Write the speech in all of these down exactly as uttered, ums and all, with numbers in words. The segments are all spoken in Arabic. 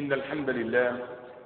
إن الحمد لله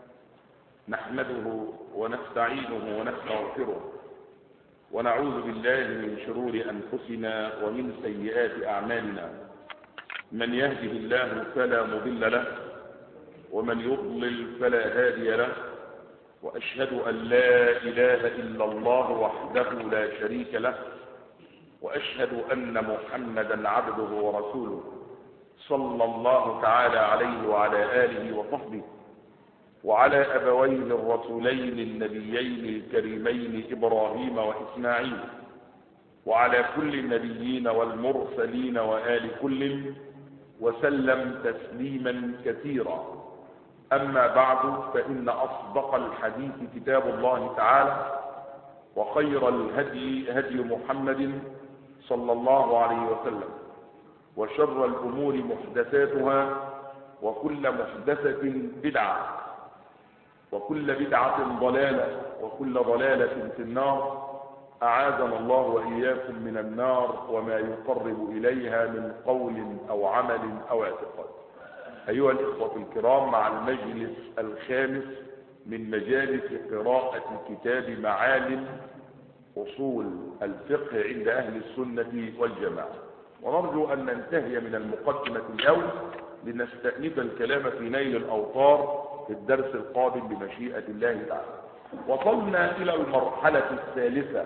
نحمده ونستعينه ونستغفره ونعوذ بالله من شرور أنفسنا ومن سيئات أعمالنا. من يهده الله فلا مضل له ومن يضلل فلا هادي له، وأشهد أن لا إله إلا الله وحده لا شريك له، وأشهد أن محمدا عبده ورسوله صلى الله تعالى عليه وعلى آله وصحبه وعلى أبويه الرسولين النبيين الكريمين إبراهيم وإسماعيل وعلى كل النبيين والمرسلين وآل كل وسلم تسليما كثيرا. أما بعد، فإن أصدق الحديث كتاب الله تعالى، وخير الهدي هدي محمد صلى الله عليه وسلم، وشر الأمور محدثاتها، وكل محدثة بدعة، وكل بدعة ضلالة، وكل ضلالة في النار. أعاذنا الله وإياكم من النار وما يقرب إليها من قول أو عمل أو اعتقاد. أيها الإخوة الكرام، مع المجلس الخامس من مجالس قراءة كتاب معالم أصول الفقه عند أهل السنة والجماعة، ونرجو أن ننتهي من المقدمة اليوم لنستأنف الكلام في نيل الأوطار في الدرس القادم بمشيئة الله تعالى. وصلنا إلى المرحلة الثالثة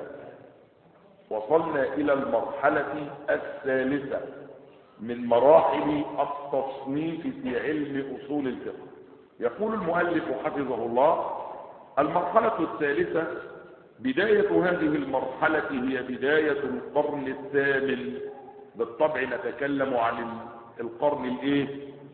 وصلنا إلى المرحلة الثالثة من مراحل التصنيف في علم أصول الفقه. يقول المؤلف حفظه الله: المرحلة الثالثة بداية هذه المرحلة هي بداية القرن الثامن. بالطبع نتكلم عن القرن الايه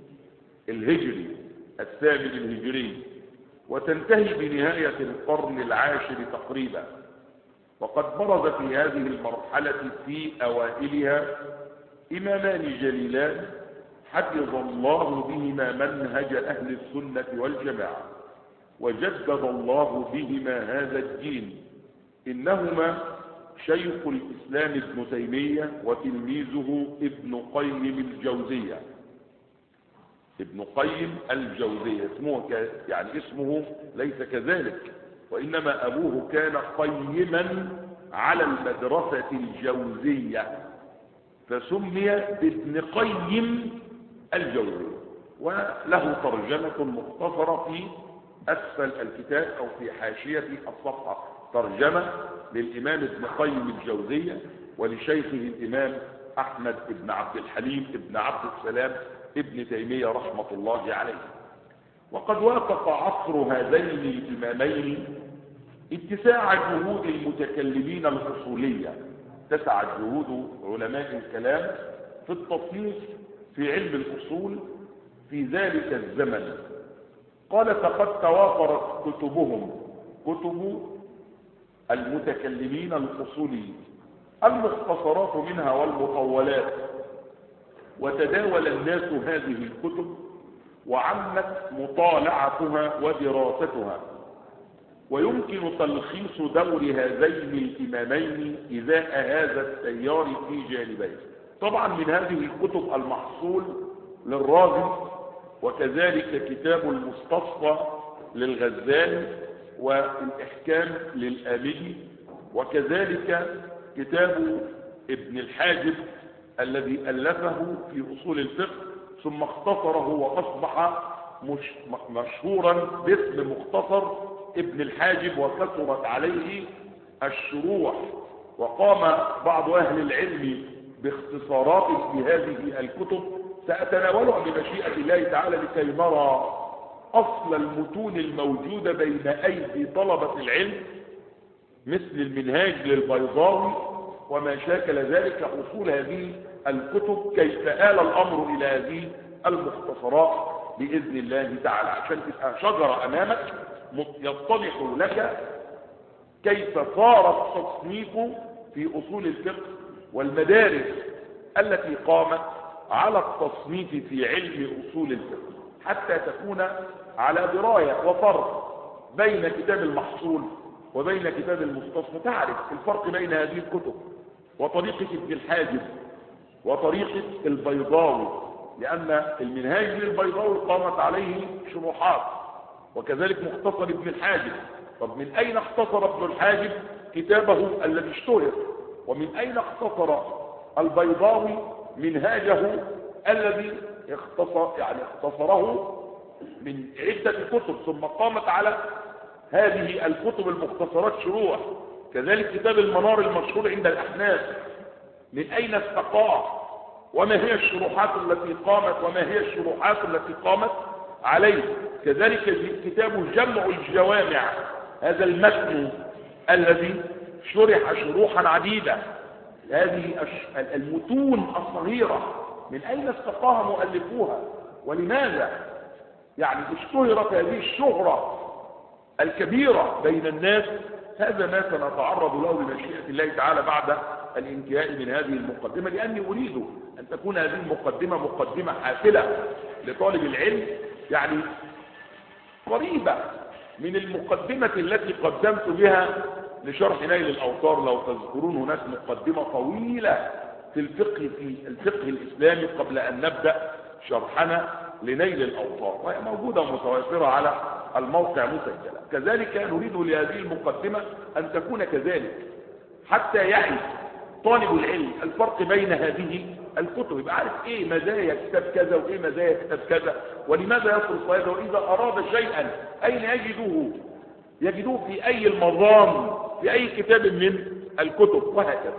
الهجري الثامن الهجري، وتنتهي بنهاية القرن العاشر تقريبا. وقد برز في هذه المرحلة في أوائلها إمامان جليلان حفظ الله بهما منهج أهل السنة والجماعة، وجدد الله بهما هذا الدين. إنهما شيخ الإسلام ابن تيمية وتلميذه ابن قيم الجوزية. ابن قيم الجوزية اسمه ك... يعني اسمه ليس كذلك، وإنما أبوه كان قيما على المدرسة الجوزية فسمي بابن قيم الجوزية، وله ترجمة مختصرة في أسفل الكتاب أو في حاشية الصفحة، ترجمة للإمام ابن قيم الجوزية ولشيخه الإمام أحمد بن عبد الحليم بن عبد السلام ابن تيمية رحمة الله عليه. وقد وافق عصر هذين الإمامين اتساع جهود المتكلمين الأصولية، اتسعت جهود علماء الكلام في التصنيف في علم الأصول في ذلك الزمن. قال: فقد توافرت كتبهم، كتب المتكلمين الأصوليين، المختصرات منها والمطولات، وتداول الناس هذه الكتب وعمت مطالعتها ودراستها. ويمكن تلخيص دور هذين الإمامين إزاء هذا التيار في جانبين. طبعا من هذه الكتب المحصول للرازي، وكذلك كتاب المستصفى للغزالي، والإحكام للآمدي، وكذلك كتاب ابن الحاجب الذي ألفه في أصول الفقه ثم اختصره وأصبح مش مشهورا باسم مختصر ابن الحاجب، وكثرت عليه الشروح، وقام بعض أهل العلم باختصارات في هذه الكتب سأتناولها بمشيئة الله تعالى لكي نرى أصل المتون الموجودة بين أيدي طلبة العلم، مثل المنهاج للبيضاوي وما شاكل ذلك، أصول هذه الكتب، كيف آل الأمر إلى هذه المختصرات بإذن الله تعالى، عشان تبقى شجرة أمامك يتضح لك كيف صار التصنيف في أصول الفقه والمدارس التي قامت على التصنيف في علم أصول الفقه، حتى تكون على دراية وفرق بين كتاب المحصول وبين كتاب المستصفى، تعرف الفرق بين هذه الكتب وطريقة ابن الحاجب وطريقة البيضاوي لأن المنهاج للبيضاوي قامت عليه شروحات، وكذلك مختصر ابن الحاجب. طب من أين اختصر ابن الحاجب كتابه الذي اشتهر؟ ومن أين اختصر البيضاوي منهاجه الذي اختصر يعني اختصره من عدة كتب ثم قامت على هذه الكتب المختصرات شروح؟ كذلك كتاب المنار المشهور عند الأحناف من أين استقاه؟ وما هي الشروحات التي قامت وما هي الشروحات التي قامت عليه؟ كذلك كتاب جمع الجوامع، هذا المتن الذي شرح شروحا عديدة. هذه المتون الصغيرة من أين استقاها مؤلفوها ولماذا؟ يعني اشتهرت هذه الشهرة الكبيرة بين الناس. هذا ما سنتعرض له بمشيئة الله تعالى بعد الانتهاء من هذه المقدمة، لأني أريد أن تكون هذه المقدمة مقدمة حافلة لطالب العلم، يعني قريبة من المقدمة التي قدمت بها لشرح نيل الأوطار. لو تذكرون هناك مقدمة طويلة في الفقه في الفقه الإسلامي قبل أن نبدأ شرحنا لنيل الأوطار، وهي موجودة متوفرة على الموقع مسجلة. كذلك نريد لهذه المقدمة أن تكون كذلك حتى يعرف طالب العلم الفرق بين هذه الكتب، يبقى عارف ايه مزايا كتاب كذا وايه مزايا كتاب كذا ولماذا يصرف هذا، واذا اراد شيئا اين يجده، يجدوه في اي المرام في اي كتاب من الكتب وهكذا.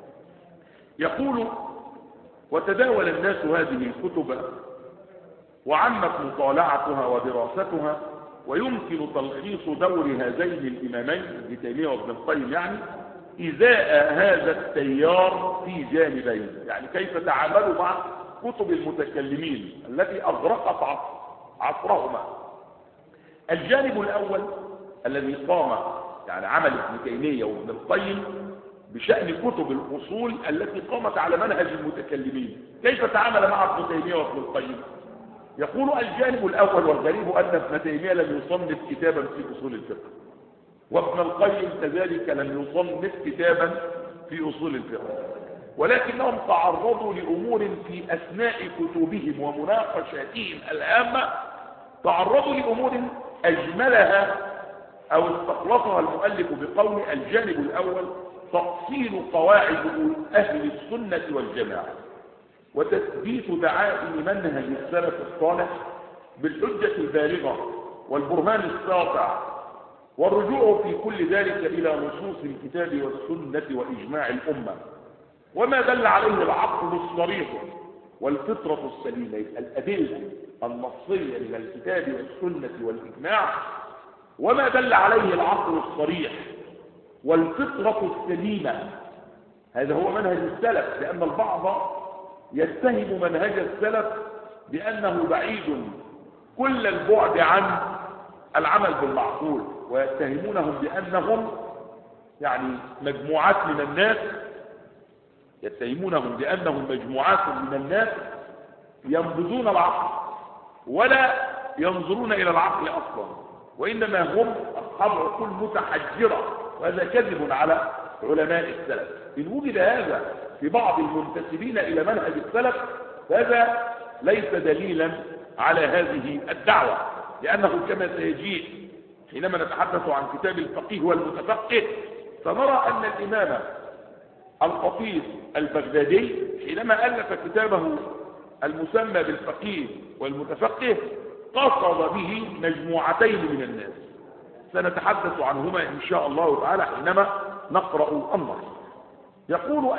يقول: وتداول الناس هذه الكتب وعمت مطالعتها ودراستها، ويمكن تلخيص دور هذين الامامين ابن تيمية وابن القيم يعني إزاء هذا التيار في جانبين، يعني كيف تعاملوا مع كتب المتكلمين التي أغرقت عصرهما. الجانب الأول الذي قام يعني عمل ابن تيمية وابن القيم بشأن كتب الأصول التي قامت على منهج المتكلمين، كيف تعامل مع ابن تيمية وابن القيم؟ يقول: الجانب الأول، والغريب أن ابن تيمية لم يصنف كتابا في أصول الفقه، وابن القيم كذلك لم يصنف كتابا في أصول الفقه، ولكنهم تعرضوا لأمور في أثناء كتبهم ومناقشاتهم الهامة، تعرضوا لأمور أجملها أو استخلصها المؤلف بقول: الجانب الأول تأصيل قواعد أهل السنة والجماعة، وتثبيت دعائم منهج السلف الصالح بالحجة البالغة والبرهان الساطع، والرجوع في كل ذلك إلى نصوص الكتاب والسنة وإجماع الأمة، وما دل عليه العقل الصريح والفطرة السليمة، الأدلة النصية من الكتاب والسنة والإجماع، وما دل عليه العقل الصريح والفطرة السليمة. هذا هو منهج السلف، لأن البعض يتهم منهج السلف بأنه بعيد كل البعد عن العمل بالمعقول، ويتهمونهم بأنهم يعني مجموعات من الناس يتهمونهم بأنهم مجموعات من الناس ينبذون العقل ولا ينظرون إلى العقل أصلا، وإنما هم أصحاب عقول متحجرة، وهذا كذب على علماء السلف. إن وجد هذا في بعض المنتسبين إلى منهج السلف فهذا ليس دليلا على هذه الدعوة، لأنه كما سيجيء حينما نتحدث عن كتاب الفقيه والمتفقه سنرى أن الإمام الخطيب البغدادي حينما ألف كتابه المسمى بالفقيه والمتفقه قصد به مجموعتين من الناس، سنتحدث عنهما إن شاء الله تعالى حينما نقرأ النص. يقول: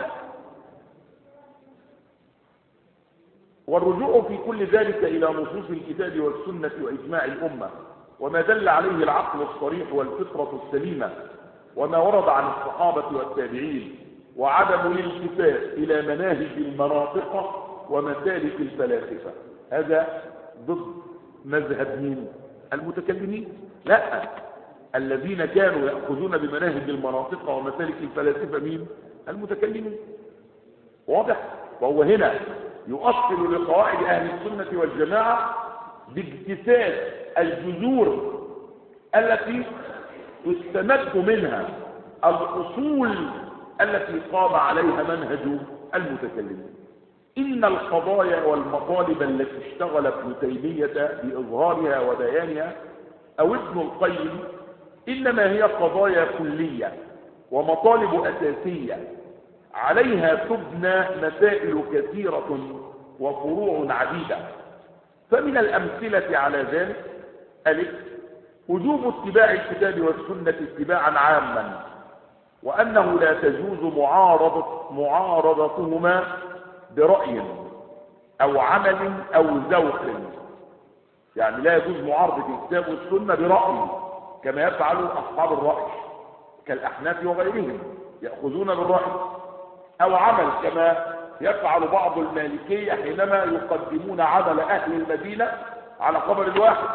والرجوع في كل ذلك إلى نصوص الكتاب والسنة وإجماع الأمة، وما دل عليه العقل الصريح والفطرة السليمة، وما ورد عن الصحابة والتابعين، وعدم الالتفات إلى مناهج المناطق ومسالك الفلاسفة. هذا ضد مذهب مين؟ المتكلمين؟ لا، الذين كانوا يأخذون بمناهج المناطق ومسالك الفلاسفة مين؟ المتكلمين. واضح؟ وهو هنا يؤصل لقواعد أهل السنة والجماعة باجتثاث الجذور التي تستمد منها الأصول التي قام عليها منهج المتكلمين. إن القضايا والمطالب التي اشتغل ابن تيمية بإظهارها وبيانها أو ابن القيم إنما هي قضايا كلية ومطالب أساسية عليها تبنى مسائل كثيرة وفروع عديدة. فمن الأمثلة على ذلك: ألف، وجوب اتباع الكتاب والسنة اتباعا عاما، وأنه لا تجوز معارضة معارضتهما برأي أو عمل أو ذوق. يعني لا يجوز معارضة الكتاب والسنة برأي كما يفعل أصحاب الرأي كالأحناف وغيرهم، يأخذون بالرأي، أو عمل كما يفعل بعض المالكية حينما يقدمون عمل أهل المدينة على خبر الواحد.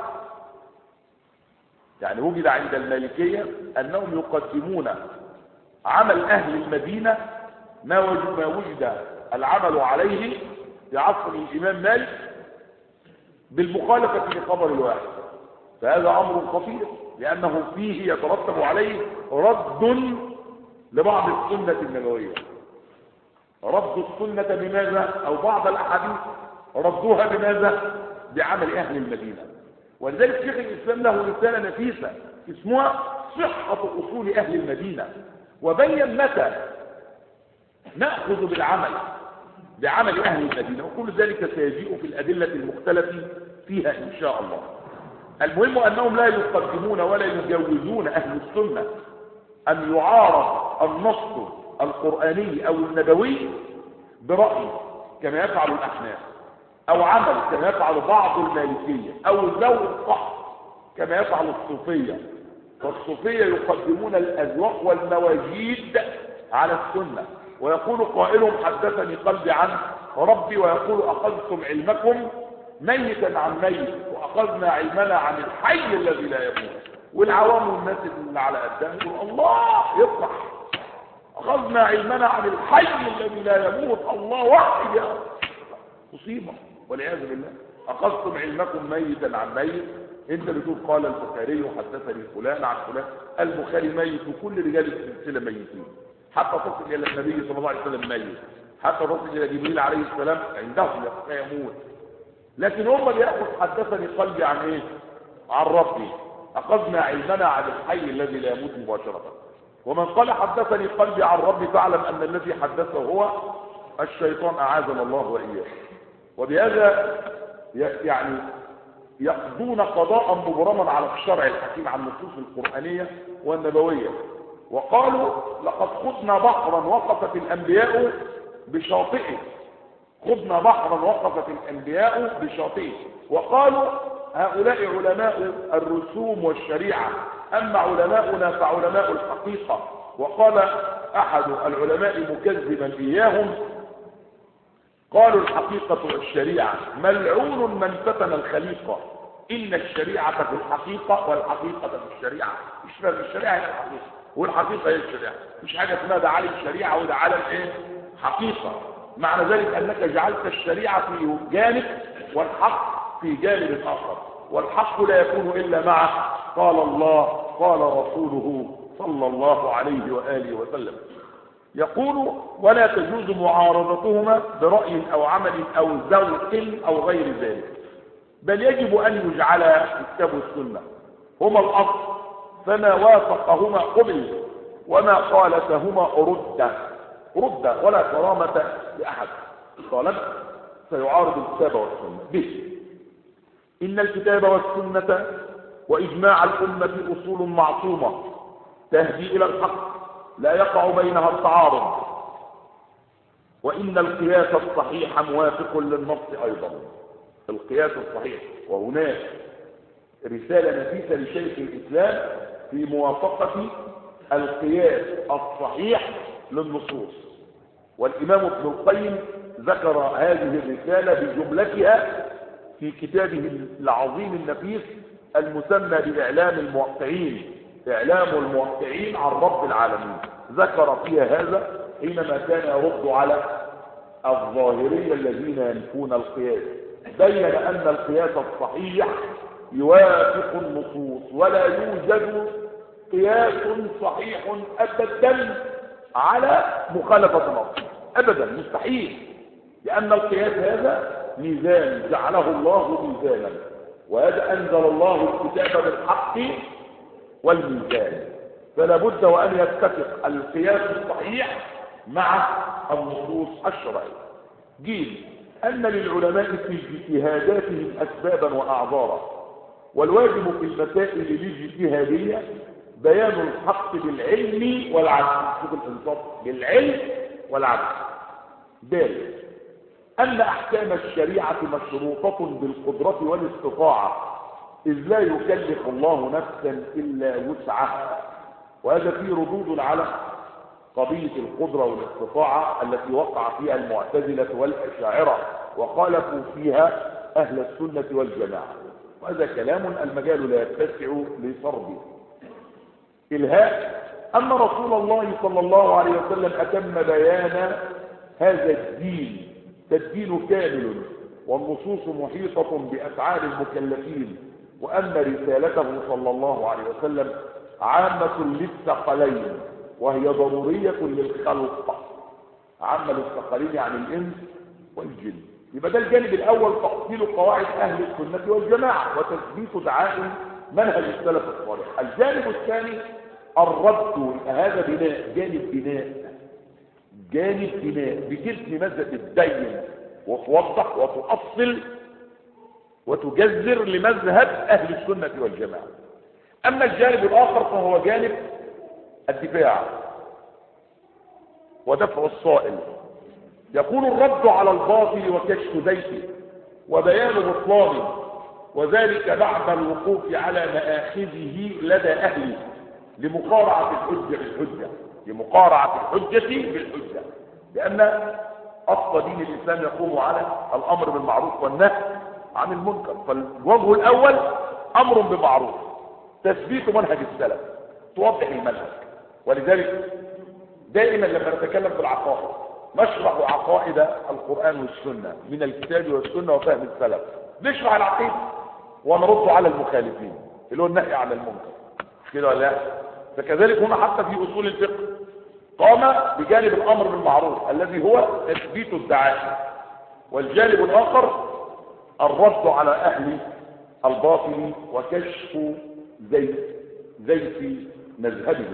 يعني وجد عند المالكية أنهم يقدمون عمل أهل المدينة ما وجد, ما وجد العمل عليه في عصر الإمام مالك بالمخالفة لخبر الواحد. فهذا أمر خطير، لأنه فيه يترتب عليه رد لبعض السنة النبوية. رد السنة بماذا؟ أو بعض الأحاديث ردوها بماذا؟ بعمل أهل المدينة. ولذلك شيخ الإسلام له رسالة نفيسة اسمها صحة أصول أهل المدينة، وبين متى نأخذ بالعمل بعمل أهل المدينة، وكل ذلك سيجيء في الأدلة المختلفة فيها إن شاء الله. المهم أنهم لا يقدمون ولا يجوزون أهل السنة أن يعارض النص القرآني أو النبوي برأي كما يفعل الأحناف، أو عمل كما يفعل بعض المالكية، أو ذوق كما يفعل الصوفية. فالصوفية يقدمون الأذواق والمواجيد على السنة، ويقول قائلهم حدثني قلبي عن ربي، ويقول أخذتم علمكم ميتا عن ميت وأخذنا علمنا عن الحي الذي لا يموت. والعوام والناس اللي على قدام يقول الله يفرح، أخذنا علمنا عن الحي الذي لا يموت، الله واحد يا مصيبة والعياذ بالله. أخذتم علمكم ميتا عن ميت، انت بتقول قال البخاري وحدثني فلان عن فلان. البخاري ميت وكل رجال السلسلة ميتين، حتى تصل إلى النبي صلى الله عليه وسلم ميت، حتى تصل إلى جبريل عليه السلام عندهم يموت. لكن هم اللي يأخذ حدثني قلبي عن ايه؟ عن ربي. أخذنا علمنا عن الحي الذي لا يموت مباشرة. ومن قال حدثني قلبي عن ربي فاعلم أن الذي حدثه هو الشيطان أعاذنا الله وإياه. وبهذا يعني يقضون قضاء مبرما على الشرع الحكيم عن النصوص القرآنية والنبوية. وقالوا لقد خضنا بحرا وقفت الأنبياء بشاطئه، خضنا بحرا وقفت الأنبياء بشاطئه. وقالوا هؤلاء علماء الرسوم والشريعة، أما علماؤنا فعلماء الحقيقة. وقال أحد العلماء مكذبا إياهم قالوا الحقيقة والشريعة ملعون من فتن الخليقة، إن الشريعة في الحقيقة والحقيقة في الشريعة. مش فاهم الشريعة هي الحقيقة والحقيقة هي الشريعة، مش حاجة اسمها ده عالم شريعة وده عالم ايه؟ حقيقة. معنى ذلك أنك جعلت الشريعة في جانب والحق في جانب آخر، والحق لا يكون إلا مع قال الله قال رسوله صلى الله عليه وآله وسلم. يقول ولا تجوز معارضتهما برأي أو عمل أو ذوق أو غير ذلك، بل يجب أن يجعل الكتاب والسنة هما الأصل، فما وافقهما قبل وما خالفهما رد رد ولا كرامة لأحد. طالما سيعارض الكتاب والسنة به. إن الكتاب والسنة وإجماع الأمة أصول معصومة تهدي إلى الحق لا يقع بينها التعارض. وإن القياس الصحيح موافق للنص أيضا، القياس الصحيح. وهناك رسالة نفيسة لشيخ الإسلام في موافقة القياس الصحيح للنصوص، والإمام ابن القيم ذكر هذه الرسالة بجملتها في كتابه العظيم النفيس المسمى بإعلام الموقعين، إعلام الموقعين عن رب العالمين. ذكر فيها هذا حينما كان يرد على الظاهرية الذين ينفون القياس، بين أن القياس الصحيح يوافق النصوص، ولا يوجد قياس صحيح أبدا على مخالفة النص أبدا، مستحيل. لأن القياس هذا ميزان جعله الله ميزانا، وهذا أنزل الله الكتاب بالحق والميزان، فلا بد وأن يتفق القياس الصحيح مع النصوص الشرعية. جيل أن للعلماء في اجتهاداتهم أسبابا وأعذارا، والواجب في المسائل الاجتهادية بيان الحق بالعلم والعدل. شوف الانصاف، بالعلم والعدل. بال أن أحكام الشريعة مشروطة بالقدرة والاستطاعة، إذ لا يكلف الله نفسا إلا وسعها، وهذا فيه ردود على قضية القدرة والاستطاعة التي وقع فيها المعتزلة والأشاعرة وخالفوا فيها أهل السنة والجماعة، وهذا كلام المجال لا يتسع لسرده. الهاء أن رسول الله صلى الله عليه وسلم أتم بيان هذا الدين، فالدين كامل والنصوص محيطة بأفعال المكلفين، وأن رسالته صلى الله عليه وسلم عامة للثقلين وهي ضرورية للخلق. عامة للثقلين يعني الإنس والجن. يبقى ده الجانب الأول، تأصيل قواعد أهل السنة والجماعة وتثبيت دعائم منهج السلف الصالح. الجانب الثاني الرد، هذا بناء، جانب بناء، جانب بناء بجسم مذهب الدين، وتوضح وتؤصل وتجذر لمذهب أهل السنة والجماعة. أما الجانب الآخر فهو جانب الدفاع ودفع الصائل. يقول الرد على الباطل وكشف زيته وبيان بطلانه، وذلك بعد الوقوف على مآخذه لدى أهله لمقارعة الحجة بالحجة، لمقارعة الحجة بالحجة، لأن أصل دين الإسلام يقوم على الأمر بالمعروف والنهي عن المنكر. فالوجه الأول أمر بمعروف، تثبيت منهج السلف، توضح المنهج. ولذلك دائما لما نتكلم في العقائد نشرح عقائد القرآن والسنة من الكتاب والسنة وفهم السلف، نشرح العقيدة ونرد على المخالفين اللي هو النهي عن المنكر، مش كده ولا لا؟ فكذلك هنا حتى في أصول الفقه قام بجانب الأمر بالمعروف الذي هو تثبيت الدعائم، والجانب الآخر الرد على أهل الباطل وكشف زيت زيت مذهبهم.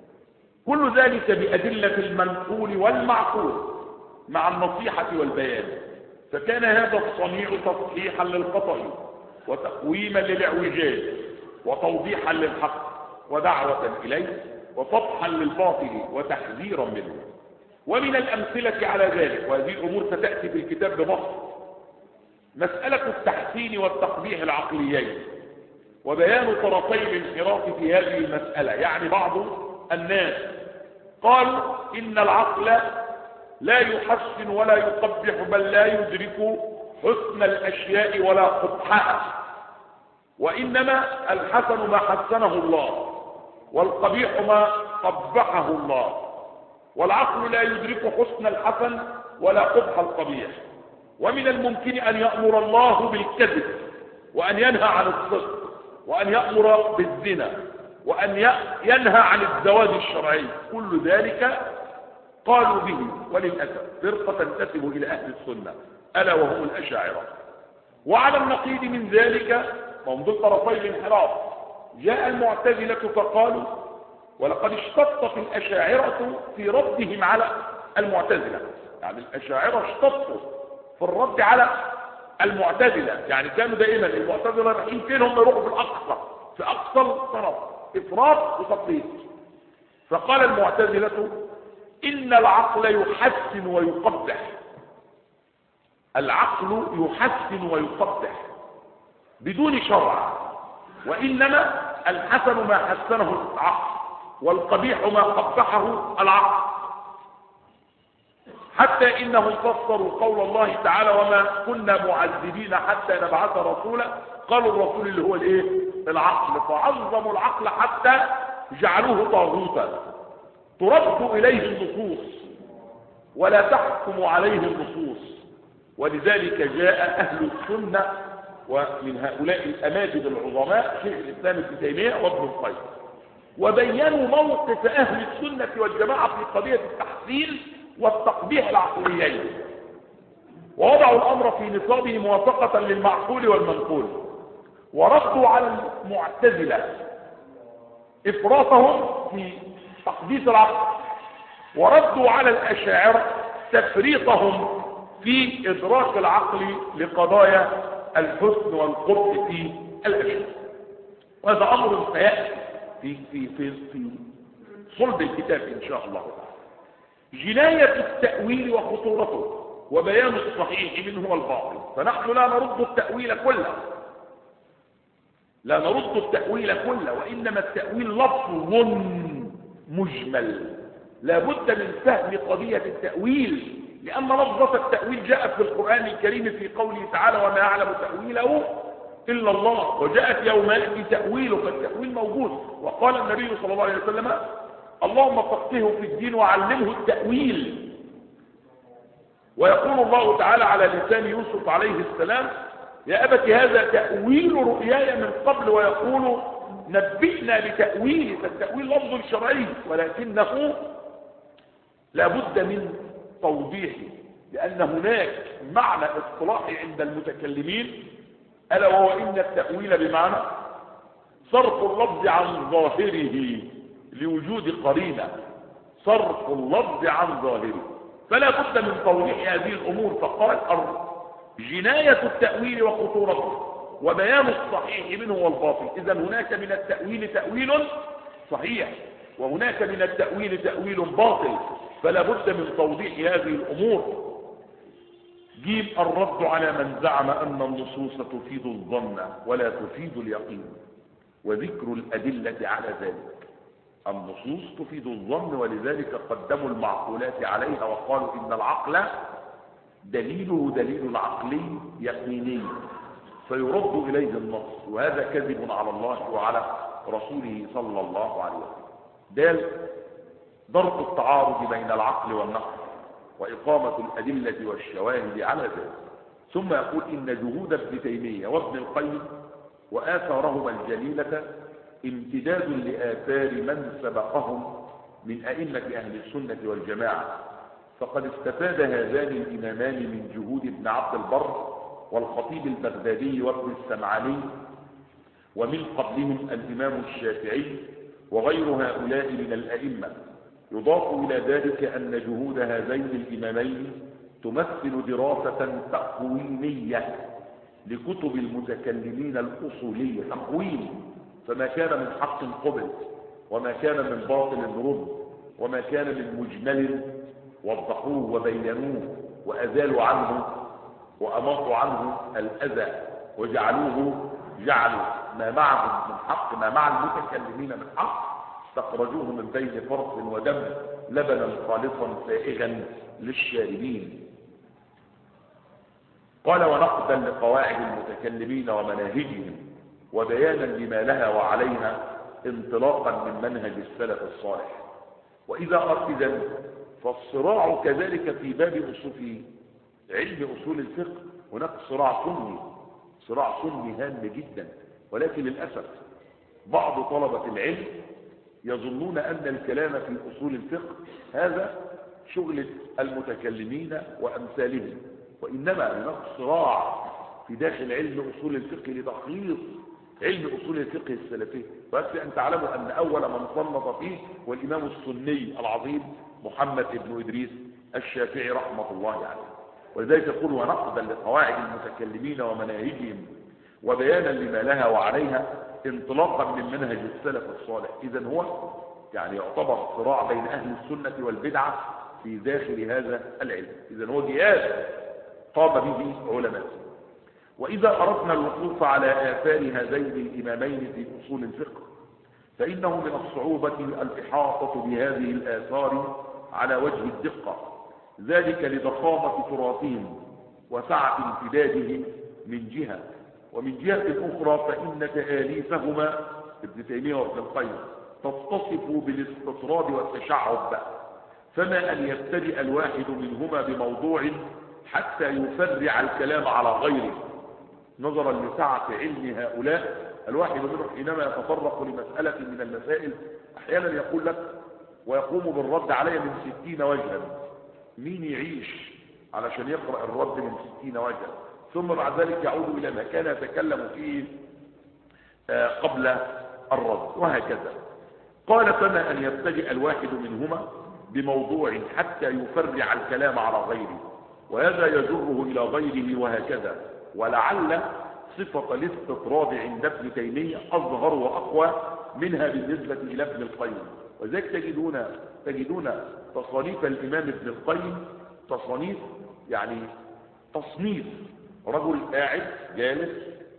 كل ذلك بأدلة المنقول والمعقول مع النصيحة والبيان، فكان هذا الصنيع تصحيحا للخطأ وتقويما للإعوجاج وتوضيحا للحق ودعوة إليه وصفحا للباطل وتحذيرا منه. ومن الأمثلة على ذلك، وهذه الأمور ستأتي في الكتاب ببسط، مسألة التحسين والتقبيح العقليين وبيان طرفي الانحراف في هذه المسألة. يعني بعض الناس قالوا إن العقل لا يحسن ولا يقبح، بل لا يدرك حسن الأشياء ولا قبحها، وإنما الحسن ما حسنه الله والقبيح ما قبحه الله، والعقل لا يدرك حسن الحسن ولا قبح القبيح. ومن الممكن أن يأمر الله بالكذب وأن ينهى عن الصدق وأن يأمر بالزنا وأن ينهى عن الزواج الشرعي. كل ذلك قالوا به وللأسف فرقة تنتسب إلى أهل السنة ألا وهم الأشاعرة. وعلى النقيض من ذلك منذ طرفي الانحراف جاء المعتزلة فقالوا، ولقد اشتطت الأشاعرة في ردهم على المعتزلة، يعني الأشاعرة اشتطوا في الرد على المعتزلة، يعني كانوا دائما المعتزلة رايحين فين؟ هم يروحوا في الأقصى، في أقصى الطرف، إفراط وتفريط. فقال المعتزلة إن العقل يحسن ويقبح، العقل يحسن ويقبح بدون شرع، وإنما الحسن ما حسنه العقل والقبيح ما قبحه العقل. حتى إنهم فسروا قول الله تعالى وما كنا معذبين حتى نبعث رسولا، قالوا الرسول اللي هو الايه؟ العقل، فعظموا العقل حتى جعلوه طاغوتا ترد إليه النصوص ولا تحكم عليه النصوص. ولذلك جاء أهل السنة ومن هؤلاء الأماجد العظماء شيخ الإسلام ابن تيمية وابن القيم، وبينوا موقف أهل السنة والجماعة في قضية التحسين والتقبيح العقليين. ووضعوا الأمر في نصابه موافقة للمعقول والمنقول، وردوا على المعتزلة إفراطهم في تقديس العقل، وردوا على الأشاعرة تفريطهم في إدراك العقل لقضايا الحسن والقبح في الأشياء. وهذا أمر سيأتي في في في في صلب الكتاب إن شاء الله تعالى. جناية التأويل وخطورته وبيان الصحيح منه والباطل. فنحن لا نرد التأويل كله، لا نرد التأويل كله، وإنما التأويل لفظ مجمل لا بد من فهم قضية التأويل، لأن لفظة التأويل جاءت في القرآن الكريم في قوله تعالى وما يعلم تأويله إلا الله، وجاءت يوم يأتي تأويله، فالتأويل موجود. وقال النبي صلى الله عليه وسلم اللهم فقهه في الدين وعلمه التأويل. ويقول الله تعالى على لسان يوسف عليه السلام يا أبت هذا تأويل رؤياي من قبل، ويقول نبئنا بتأويله. فالتأويل لفظ شرعي ولكنه لا بد من توضيحه، لأن هناك معنى اصطلاحي عند المتكلمين ألا وهو إن التأويل بمعنى صرف اللفظ عن ظاهره لوجود قرينة، صرف اللفظ عن ظاهره، فلا بد من توضيح هذه الأمور. فقال جناية التأويل وخطورته وبيان الصحيح منه والباطل. إذا هناك من التأويل تأويل صحيح وهناك من التأويل تأويل باطل، فلا بد من توضيح هذه الأمور. جيم الرد على من زعم أن النصوص تفيد الظن ولا تفيد اليقين، وذكر الأدلة على ذلك. النصوص تفيد الظن ولذلك قدموا المعقولات عليها وقالوا إن العقل دليله دليل عقلي يقيني فيرد إليه النص، وهذا كذب على الله وعلى رسوله صلى الله عليه وسلم. دال ضرب التعارض بين العقل والنقل وإقامة الأدلة والشواهد على ذلك. ثم يقول إن جهود ابن تيمية وابن القيم وآثارهما الجليلة امتداد لآثار من سبقهم من أئمة أهل السنة والجماعة، فقد استفاد هذان الإمامان من جهود ابن عبد البر والخطيب البغدادي وابن السمعاني، ومن قبلهم الإمام الشافعي وغير هؤلاء من الأئمة. يضاف إلى ذلك أن جهود هذين الإمامين تمثل دراسة تقويمية لكتب المتكلمين الأصولية، تقويم، فما كان من حق قبل وما كان من باطل رد وما كان من مجمل وضحوه وبينوه وأزالوا عنه وأماطوا عنه الأذى وجعلوه جعلوا ما معهم من حق، ما مع المتكلمين من حق، استخرجوه من بين فرث ودم لبنا خالصا سائغا للشاربين. قال ونقدا لقواعد المتكلمين ومناهجهم وبيانا لما لها وعليها انطلاقا من منهج السلف الصالح. وإذا أردت فالصراع كذلك في باب أصول علم أصول الفقه، هناك صراع سني، صراع سني هام جدا، ولكن للأسف بعض طلبة العلم يظنون أن الكلام في أصول الفقه هذا شغل المتكلمين وأمثالهم، وإنما هناك صراع في داخل علم أصول الفقه لتخليص علم أصول الفقه السلفي. بس أن تعلموا أن أول من صنف فيه هو الإمام السني العظيم محمد بن إدريس الشافعي رحمة الله عليه. ولذلك يقول ونقدا لقواعد المتكلمين ومناهجهم وبيانا لما لها وعليها انطلاقا من منهج السلف الصالح. إذن هو يعني يعتبر صراع بين أهل السنة والبدعة في داخل هذا العلم. إذن هو جهاد قام به علماء. وإذا أردنا الوقوف على آثار هذين الإمامين في أصول الفقه فإنه من الصعوبة الإحاطة بهذه الآثار على وجه الدقة، ذلك لضخامة تراثهم وسعة امتداده من جهة، ومن جهة أخرى فإن تآليفهما ابن تيمية وابن القيم تتصف بالاستطراد والتشعب، فما أن يبتدئ الواحد منهما بموضوع حتى يفرع الكلام على غيره. نظرا لسعة علم هؤلاء الواحد منهم حينما يتطرق لمسألة من المسائل أحيانا يقول لك ويقوم بالرد علي من ستين وجها، مين يعيش علشان يقرأ الرد من ستين وجها، ثم بعد ذلك يعود إلى ما كان يتكلم فيه قبل الرد، وهكذا. قال فما أن يبتدئ الواحد منهما بموضوع حتى يفرع الكلام على غيره، وهذا يجره إلى غيره، وهكذا. ولعل صفة الاستطراد عند ابن تيمية أظهر وأقوى منها بالنسبة إلى ابن القيم. وذلك تجدون تجدون تصانيف الإمام ابن القيم تصانيف، يعني تصنيف رجل قاعد جالس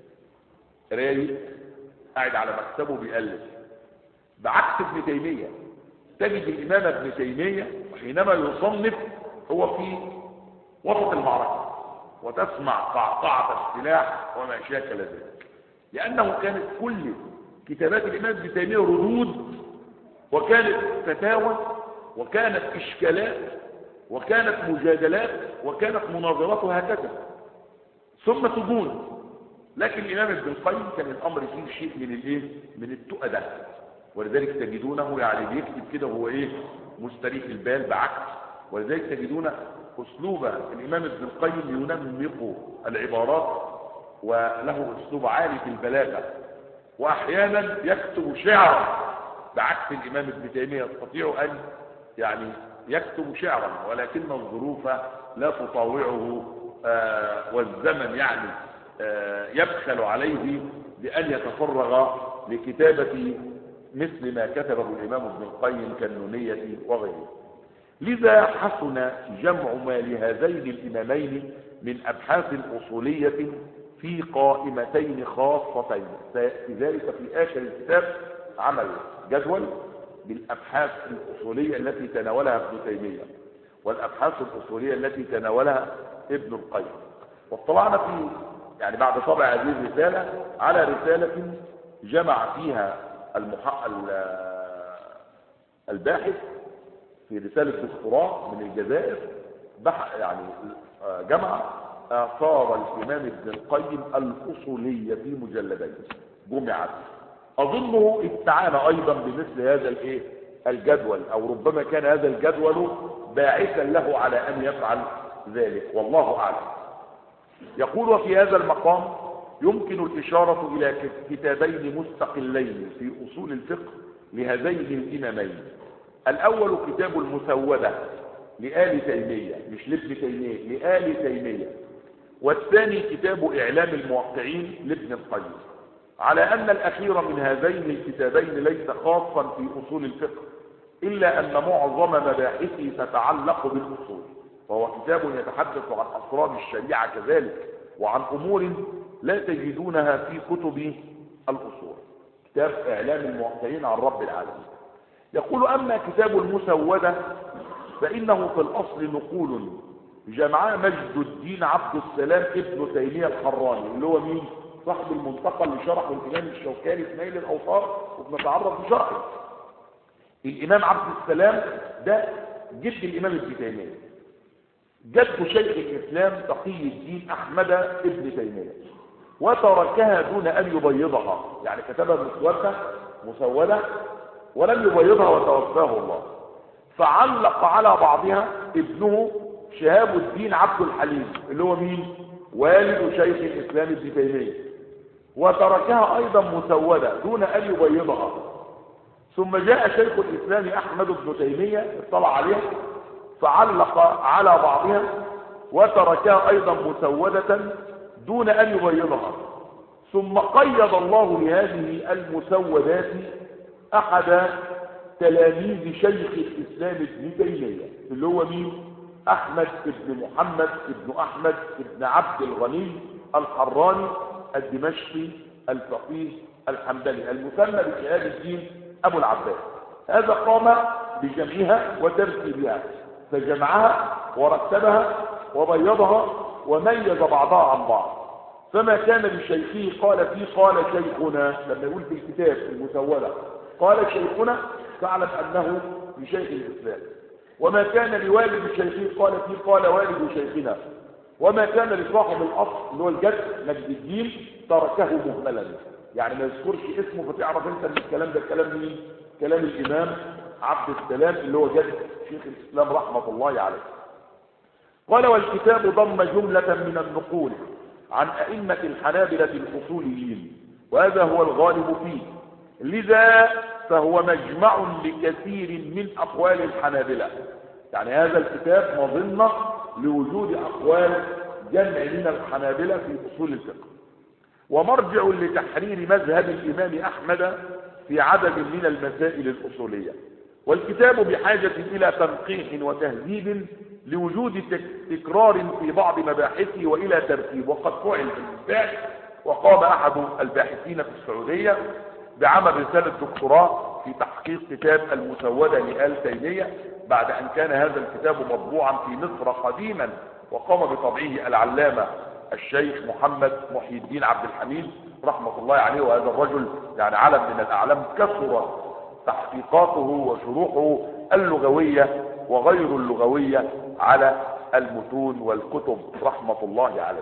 رايق قاعد على مكتبه بيألف، بعكس ابن تيمية. تجد الإمام ابن تيمية حينما يصنف هو في وسط المعركة، وتسمع قعقعة السلاح وما شاكل ذلك، لأنه كانت كل كتابات الإمام ابن تيمية ردود، وكانت فتاوى، وكانت إشكالات، وكانت مجادلات، وكانت مناظرات، وهكذا، ثم سجون. لكن الإمام ابن القيم كان الأمر فيه شيء من الايه من التؤدة، ولذلك تجدونه يعني بيكتب كده هو ايه مستريح البال بعكس. ولذلك تجدون أسلوب الإمام ابن القيم ينمق العبارات، وله أسلوب عالي في البلاغة، وأحيانا يكتب شعرا بعكس الإمام ابن تيمية، يستطيع أن يعني يكتب شعرا، ولكن الظروف لا تطاوعه آه والزمن يعني آه يبخل عليه بأن يتفرغ لكتابة مثل ما كتبه الإمام ابن القيم كالنونية وغيره. لذا حسن جمع ما لهذين الإمامين من أبحاث أصولية في قائمتين خاصتين، سيأتي ذلك في آخر الكتاب. عمل جدول بالأبحاث الأصولية التي تناولها ابن تيمية والأبحاث الأصولية التي تناولها ابن القيم. واطلعنا في يعني بعد طبع هذه الرسالة على رسالة جمع فيها المح... الباحث في رسالة دكتوراه من الجزائر، بح... يعني جمع آثار الإمام ابن القيم الأصولية في مجلدين جمعت. أظنه استعان أيضا بمثل هذا الايه الجدول، أو ربما كان هذا الجدول باعثا له على أن يفعل ذلك، والله أعلم. يقول وفي هذا المقام يمكن الإشارة إلى كتابين مستقلين في أصول الفقه لهذين الإمامين. الأول كتاب المسودة لآل تيمية، مش لابن تيمية، لآل تيمية. والثاني كتاب إعلام الموقعين لابن القيم. على أن الأخير من هذين الكتابين ليس خاصا في أصول الفقه، إلا أن معظم مباحثه تتعلق بالأصول، وهو كتاب يتحدث عن أسرار الشريعة كذلك، وعن أمور لا تجدونها في كتب الأصول. كتاب إعلام الموقعين عن رب العالمين. يقول أما كتاب المسودة فإنه في الأصل نقول جمعاء مجد الدين عبد السلام ابن تيمية الحراني، اللي هو مين؟ صاحب المنتقى اللي شرحه الإمام الشوكاني في نيل الأوطار، وبنتعرض لشرحه. الإمام عبد السلام ده جد الإمام ابن تيمية، جد شيخ الإسلام تقي الدين أحمد ابن تيمية، وتركها دون أن يبيضها، يعني كتبها مسودة مسودة ولم يبيضها وتوفاه الله. فعلق على بعضها ابنه شهاب الدين عبد الحليم، اللي هو مين؟ والد شيخ الإسلام ابن تيمية، وتركها أيضا مسودة دون أن يبيضها. ثم جاء شيخ الإسلام أحمد بن تيمية اطلع عليها فعلق على بعضها وتركها أيضا مسودة دون أن يبيضها. ثم قيض الله لهذه المسودات أحد تلاميذ شيخ الإسلام ابن تيمية، اللي هو مين؟ أحمد بن محمد بن أحمد بن عبد الغني الحراني الدمشقي الفقيه الحنبلي المسمى بشهاب الدين أبو العباس. هذا قام بجمعها وترتيبها، فجمعها ورتبها وبيضها وميز بعضها عن بعض. فما كان لشيخه قال فيه قال شيخنا، لما يقول في الكتاب المسودة قال شيخنا فاعلم أنه لشيخ الإسلام. وما كان لوالد شيخه قال فيه قال والد شيخنا. وما كان لصاحب الأصل اللي هو الجد مجد الدين تركه مهملا، يعني ما يذكرش اسمه، فتعرف انت ان الكلام ده كلام مين؟ كلام الإمام عبد السلام اللي هو جد شيخ الإسلام رحمة الله عليه. قال: والكتاب ضم جملة من النقول عن أئمة الحنابلة الأصوليين، وهذا هو الغالب فيه، لذا فهو مجمع لكثير من أقوال الحنابلة. يعني هذا الكتاب مظنة لوجود أقوال جمع من الحنابلة في أصول الفقه، ومرجع لتحرير مذهب الإمام أحمد في عدد من المسائل الأصولية. والكتاب بحاجة إلى تنقيح وتهذيب لوجود تكرار في بعض مباحثه وإلى ترتيب، وقد فعل بالفعل. وقام أحد الباحثين في السعودية بعمل رسالة دكتوراه في تحقيق كتاب المسودة لآل تيمية، بعد أن كان هذا الكتاب مطبوعا في مصر قديما، وقام بطبعه العلامة الشيخ محمد محي الدين عبد الحميد رحمة الله عليه. وهذا الرجل يعني علم من الأعلام، كثر تحقيقاته وشروحه اللغوية وغير اللغوية على المتون والكتب رحمة الله عليه.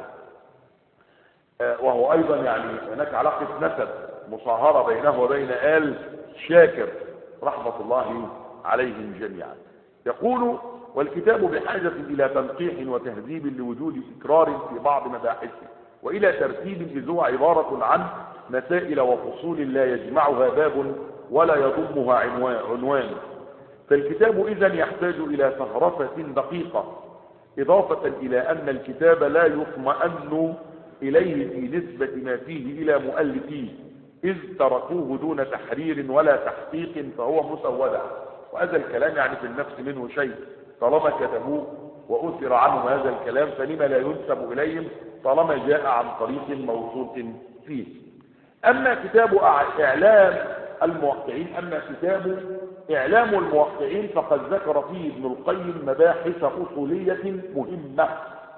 وهو أيضا يعني هناك علاقة نسب مصاهرة بينه وبين آل شاكر رحمة الله عليهم جميعا. يقول: والكتاب بحاجة إلى تنقيح وتهذيب لوجود تكرار في بعض مباحثه وإلى ترتيب، إذ هو عبارة عن مسائل وفصول لا يجمعها باب ولا يضمها عنوان. فالكتاب إذن يحتاج إلى فهرسة دقيقة، إضافة إلى أن الكتاب لا يطمئن إليه في نسبة ما فيه إلى مؤلفيه، إذ تركوه دون تحرير ولا تحقيق، فهو مسودة. وهذا الكلام يعني في النفس منه شيء، طالما كتبوه وأثر عنه هذا الكلام فلما لا ينسب إليهم طالما جاء عن طريق موثوق فيه. أما كتاب إعلام الموقعين أما كتاب إعلام الموقعين فقد ذكر فيه ابن القيم مباحث أصولية مهمة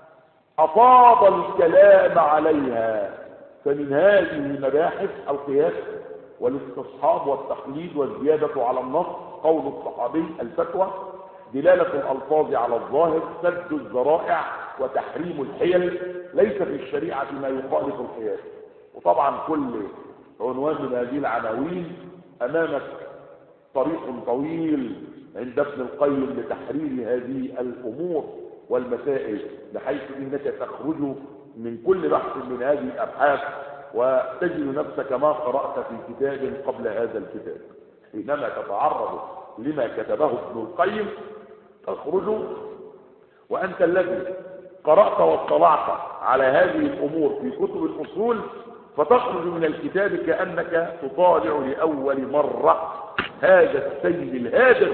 أفاض الكلام عليها. فمن هذه المباحث القياس والاستصحاب والتقليد والزيادة على النص، قول الصحابي، الفتوى، دلالة الألفاظ على الظاهر، سد الذرائع، وتحريم الحيل. ليس في الشريعة ما يخالف القياس. وطبعا كل عنوان من هذه العناوين أمامك طريق طويل عند ابن القيم لتحرير هذه الأمور والمسائل، بحيث أنك تخرج من كل بحث من هذه الأبحاث وتجد نفسك ما قرأت في كتاب قبل هذا الكتاب. حينما تتعرض لما كتبه ابن القيم تخرج وأنت الذي قرأت واطلعت على هذه الأمور في كتب الأصول، فتخرج من الكتاب كأنك تطالع لأول مرة هذا السيد الهادر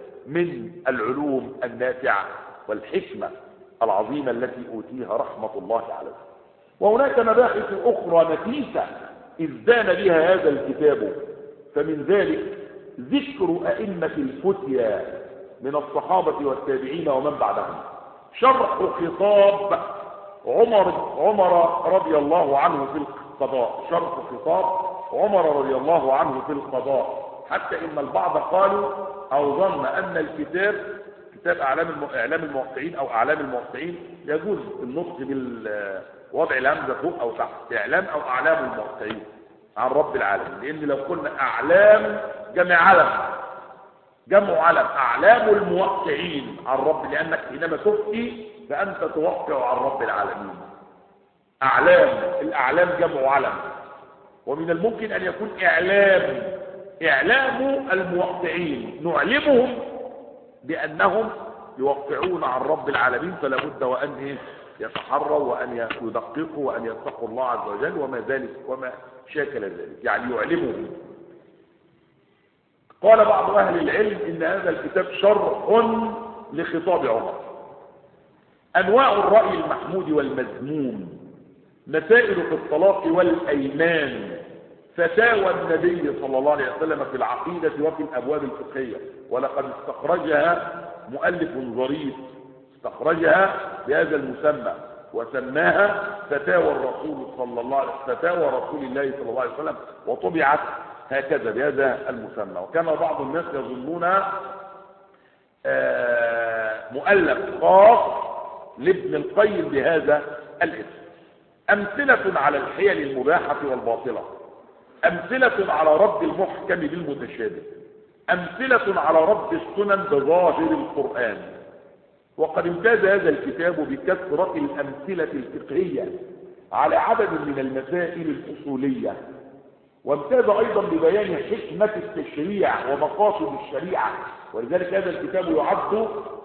من العلوم النافعة والحكمة العظيمة التي أوتيها رحمة الله عليه. وهناك مباحث أخرى نفيسة ازدان بها هذا الكتاب، فمن ذلك ذكر أئمة الفتيا من الصحابة والتابعين ومن بعدهم، شرح خطاب عمر عمر رضي الله عنه في القضاء، شرح خطاب عمر رضي الله عنه في القضاء، حتى إن البعض قالوا أو ظن أن الكتاب كتاب أعلام إعلام الموقعين أو أعلام الموقعين يجوز النطق بالوضع الهمزة فوق أو تحت، إعلام أو أعلام الموقعين عن رب العالمين، لأن لو قلنا أعلام جمع علم جمع علم أعلام الموقعين عن رب، لأنك حينما تفتي فأنت توقع عن رب العالمين. أعلام الأعلام جمع علم، ومن الممكن أن يكون إعلام إعلام الموقعين، نعلمهم بأنهم يوقعون عن رب العالمين، فلا بد وأن يتحروا وأن يدققوا وأن يتقوا الله عز وجل وما ذلك وما شاكل ذلك، يعني يعلمهم. قال بعض أهل العلم إن هذا الكتاب شرح لخطاب عمر. أنواع الرأي المحمود والمذموم، مسائل في الطلاق والأيمان، فتاوى النبي صلى الله عليه وسلم في العقيدة وفي الأبواب الفقهية، ولقد استخرجها مؤلف ظريف استخرجها بهذا المسمى وسماها فتاوى الرسول صلى الله عليه وسلم فتاوى رسول الله صلى الله عليه وسلم، وطبعت هكذا بهذا المسمى. وكان بعض الناس يظنونها مؤلف خاص لابن القيم بهذا الاسم. أمثلة على الحيل المباحة والباطلة، أمثلة على رد المحكم بالمتشابه، أمثلة على رد السنن بظاهر القرآن. وقد امتاز هذا الكتاب بكثرة الأمثلة الفقهية على عدد من المسائل الأصولية، وامتاز أيضا ببيان حكمة التشريع ومقاصد الشريعة، ولذلك هذا الكتاب يعد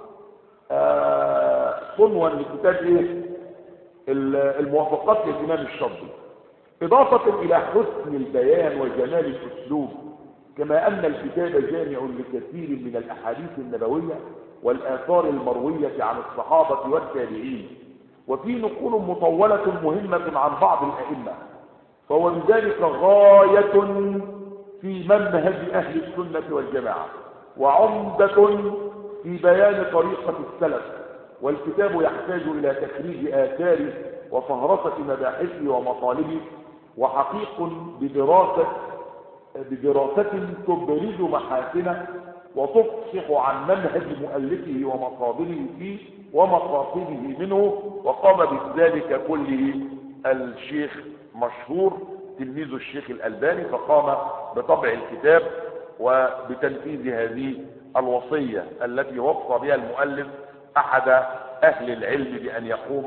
صنوا لكتاب إيه؟ الموافقات للإمام الشاطبي، إضافة إلى حسن البيان وجمال الأسلوب، كما أن الكتاب جامع لكثير من الأحاديث النبوية والآثار المروية عن الصحابة والتابعين، وفي نقول مطولة مهمة عن بعض الأئمة، فهو بذلك غاية في منهج أهل السنة والجماعة وعمدة في بيان طريقة السلف، والكتاب يحتاج إلى تخريج آثاره وفهرسة مباحثه ومطالبه، وحقيق بدراسة بدراسة تبرز محاسنه وتفصح عن منهج مؤلفه ومصادره فيه ومقاصده منه، وقام بذلك كله الشيخ مشهور تلميذ الشيخ الألباني، فقام بطبع الكتاب وبتنفيذ هذه الوصية التي وصى بها المؤلف أحد أهل العلم بأن يقوم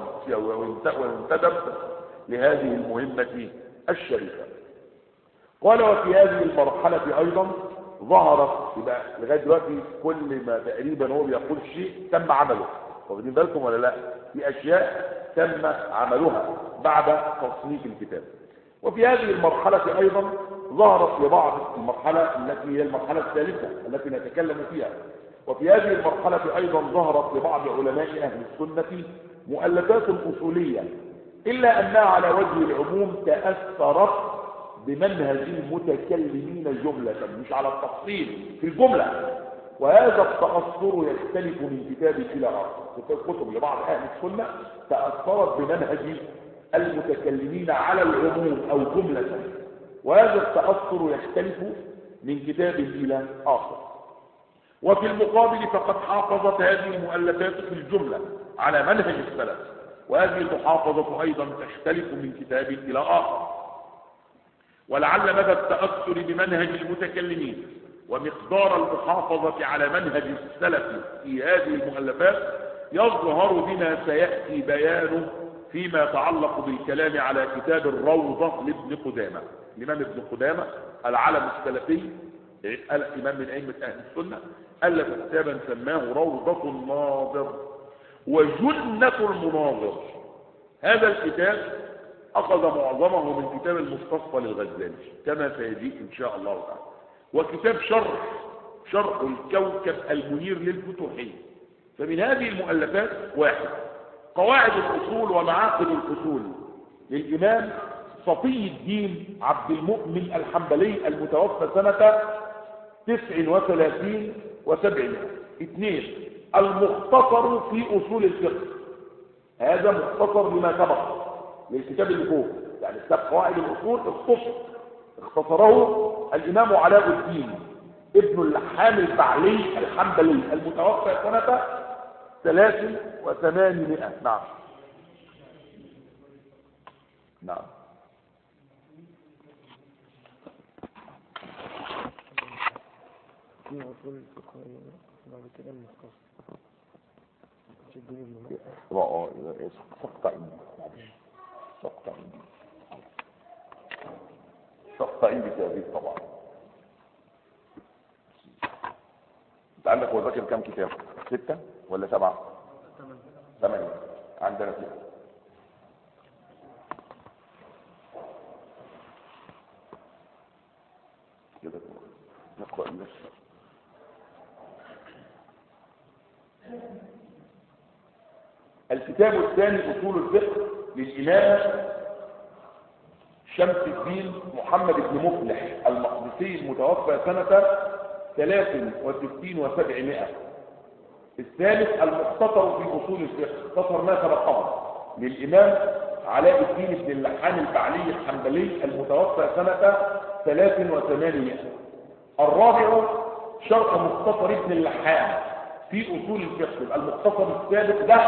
وينتدب لهذه المهمة الشريفة. قال وفي هذه المرحلة أيضا ظهرت، يبقى لغاية دلوقتي كل ما تقريبا هو بيقول شيء تم عمله، واخدين بالكم ولا لا؟ في أشياء تم عملها بعد تصنيف الكتاب. وفي هذه المرحلة أيضا ظهرت لبعض المرحلة التي هي المرحلة الثالثة التي نتكلم فيها، وفي هذه المرحلة أيضا ظهرت لبعض علماء أهل السنة مؤلفات أصولية، إلا أنها على وجه العموم تأثرت بمنهج المتكلمين جملة، مش على التفصيل في الجملة، وهذا التأثر يختلف من كتاب إلى آخر. كتب لبعض أهل السنة تأثرت بمنهج المتكلمين على العموم أو جملة، وهذا التأثر يختلف من كتاب إلى آخر. وفي المقابل فقد حافظت هذه المؤلفات في الجملة على منهج السلف، وهذه المحافظة أيضا تختلف من كتاب إلى آخر. ولعل مدى التأثر بمنهج المتكلمين ومقدار المحافظة على منهج السلف في هذه المؤلفات يظهر بما سيأتي بيانه فيما يتعلق بالكلام على كتاب الروضة لابن قدامة. الإمام ابن قدامة العلم السلفي، الإمام من أئمة أهل السنة، ألف كتابا سماه روضة الناظر وجنة المناظر. هذا الكتاب أخذ معظمه من كتاب المستصفى للغزالي كما سيجيء إن شاء الله تعالى، وكتاب شرح شرح الكوكب المنير للفتوحي. فمن هذه المؤلفات واحد قواعد الأصول ومعاقد الأصول للإمام صفي الدين عبد المؤمن الحنبلي المتوفى سنة تسع وثلاثين وسبعمائة. اثنين المختصر في أصول الفقه، هذا مختصر لما سبق للكتاب اللي فوق، يعني كتاب قواعد الأصول اختصر اختصره الإمام علاء الدين ابن اللحام البعلي الحنبلي المتوفى سنة ثلاث وثمانمائة. نعم نعم في أصول الفقهية بعد كده المختصر سقط عندي سقط عندي سقط عندي تأذيب طبعا. انت عندك وذاكر كم كتاب؟ ستة ولا سبعة؟ ثمانية. عندنا ستة. كده نقرأ النص. الكتاب الثاني أصول الفقه للإمام شمس الدين محمد بن مفلح المقدسي المتوفى سنة ثلاث وستين وسبعمائة. الثالث المختصر في أصول الفقه، اختصر ما سبقه للإمام علاء الدين بن اللحام البعلي الحنبلي المتوفى سنة ثلاث وثمانمائة. الرابع شرح مختصر ابن اللحام في أصول الفقه، المختصر السابق ده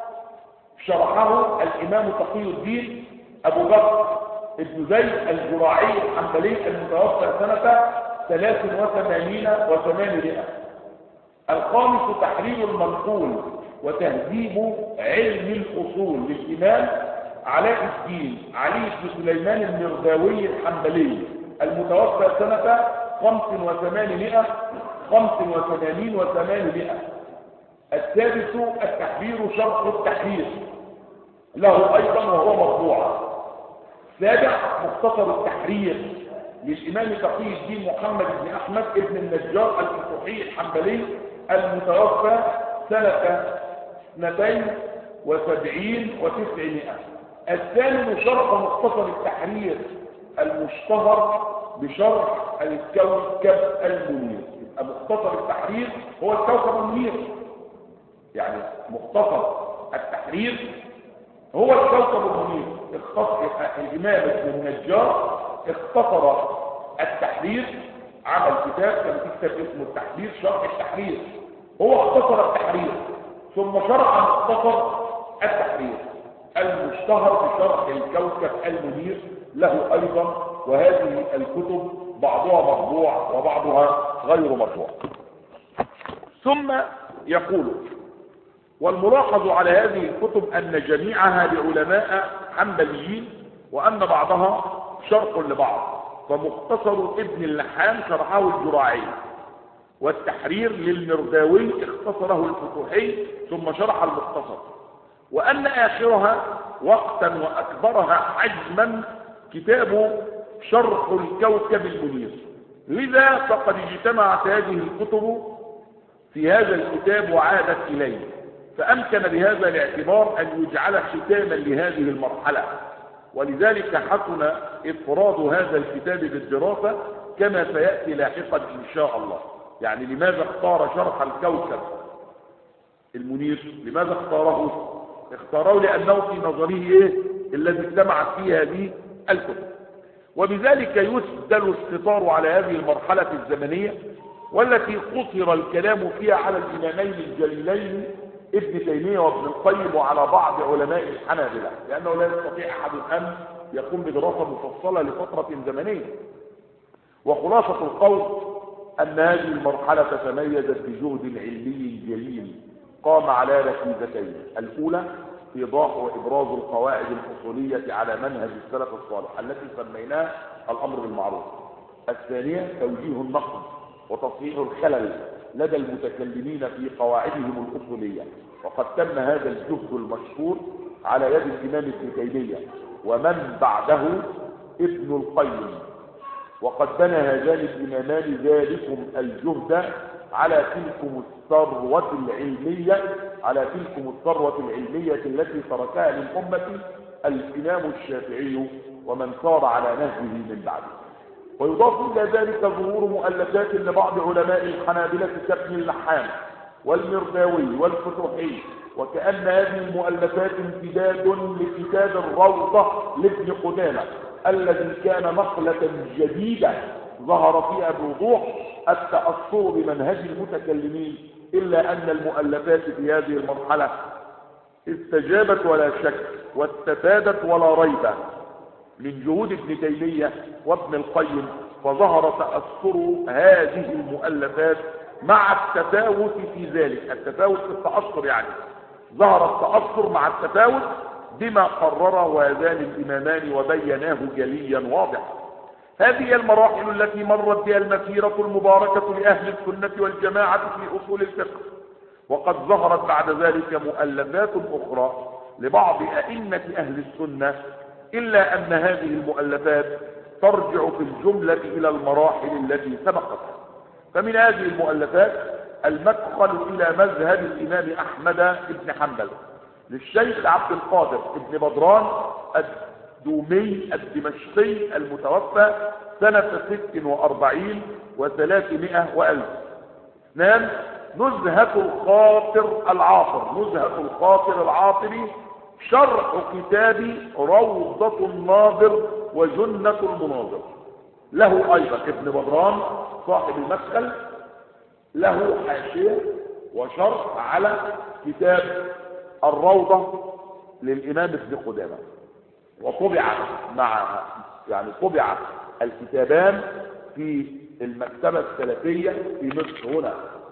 شرحه الإمام تقي الدين أبو بكر ابن زيد الجراعي الحنبلي المتوفى سنة ثلاث وثمانين وثمانمائة. الخامس تحرير المنقول وتهذيب علم الأصول للإمام علاء الدين علي بن سليمان المرداوي الحنبلي المتوفى سنة خمس وثمانمائة خمس وثمانين وثمانمائة. السادس التحرير شرح التحرير له أيضا وهو مرفوع. السابع مختصر التحرير للإمام تقي الدين محمد بن أحمد بن النجار الفتوحي الحنبلي المتوفى سنة اثنتين وسبعين وتسعمائة. الثامن شرح مختصر التحرير المشتهر بشرح الكوكب المنير. يبقى مختصر التحرير هو الكوكب المنير، يعني مختصر التحرير هو الكوكب المنير. اختصر الإمام ابن النجار اختصر التحرير، عمل كتاب كان في كتاب اسمه التحرير شرح التحرير، هو اختصر التحرير ثم شرح مختصر التحرير المشتهر بشرح الكوكب المنير له أيضا. وهذه الكتب بعضها مطبوع وبعضها غير مطبوع. ثم يقول: والملاحظ على هذه الكتب أن جميعها لعلماء حنبليين وأن بعضها شرح لبعض. فمختصر ابن اللحام شرحه الجراعي، والتحرير للمرداوي اختصره الفتوحي ثم شرح المختصر، وأن آخرها وقتا وأكبرها حجما كتاب شرح الكوكب المنير. لذا فقد اجتمعت هذه الكتب في هذا الكتاب وعادت إليه، فأمكن بهذا الاعتبار أن يجعل ختاما لهذه المرحلة، ولذلك حسن إفراد هذا الكتاب بالدراسة كما سيأتي لاحقا إن شاء الله. يعني لماذا اختار شرح الكوكب المنير؟ لماذا اختاره؟ اختاره لأنه في نظره إيه الذي اجتمعت فيه هذه الكتب، وبذلك يسدل الستار على هذه المرحلة الزمنية والتي قصر الكلام فيها على الإمامين الجليلين ابن تيمية وابن القيم وعلى بعض علماء الحنابلة، لأنه لا يستطيع أحد أن يقوم بدراسة مفصلة لفترة زمنية. وخلاصة القول أن هذه المرحلة تميزت بجهد علمي جليل قام على ركيزتين: الأولى إيضاح وإبراز القواعد الأصولية على منهج السلف الصالح التي سميناها الأمر بالمعروف. الثانية توجيه النقد وتصحيح الخلل لدى المتكلمين في قواعدهم الأصولية. وقد تم هذا الجهد المشهور على يد الإمام ابن تيمية ومن بعده ابن القيم، وقد بنى هذان الإمامان ذلكم الجهد على تلكم الثروة العلمية على تلكم الثروة العلمية التي تركها للأمة الإمام الشافعي ومن سار على نهجه من بعده. ويضاف إلى ذلك ظهور مؤلفات لبعض علماء الحنابلة كابن اللحام والمرداوي والفتوحي، وكأن هذه المؤلفات امتداد لكتاب الروضة لابن قدامة الذي كان نقلة جديدة ظهر فيها بوضوح التأثر بمنهج المتكلمين، إلا أن المؤلفات في هذه المرحلة استجابت ولا شك واستفادت ولا ريب من جهود ابن تيمية وابن القيم، فظهر تأثر هذه المؤلفات مع التفاوت في ذلك. التفاوت في التأثر يعني ظهر التأثر مع التفاوت بما قرره هذان الإمامان وبيناه جليا واضحا. هذه المراحل التي مرت بها المسيرة المباركة لأهل السنة والجماعة في أصول الفقه، وقد ظهرت بعد ذلك مؤلفات أخرى لبعض أئمة أهل السنة، إلا أن هذه المؤلفات ترجع في الجملة إلى المراحل التي سبقتها. فمن هذه المؤلفات المدخل إلى مذهب الإمام أحمد بن حنبل للشيخ عبد القادر بن بدران الدومي الدمشقي المتوفى سنة ست وأربعين وثلاثمائة وألف. اثنان نزهة الخاطر العاطر نزهة الخاطر العاطري شرح كتاب روضة الناظر وجنة المناظر، له أيضا ابن بدران صاحب المدخل له حاشية وشرح على كتاب الروضة للإمام ابن قدامة، وطبع مع يعني طبع الكتابان في المكتبة السلفية في مصر هنا،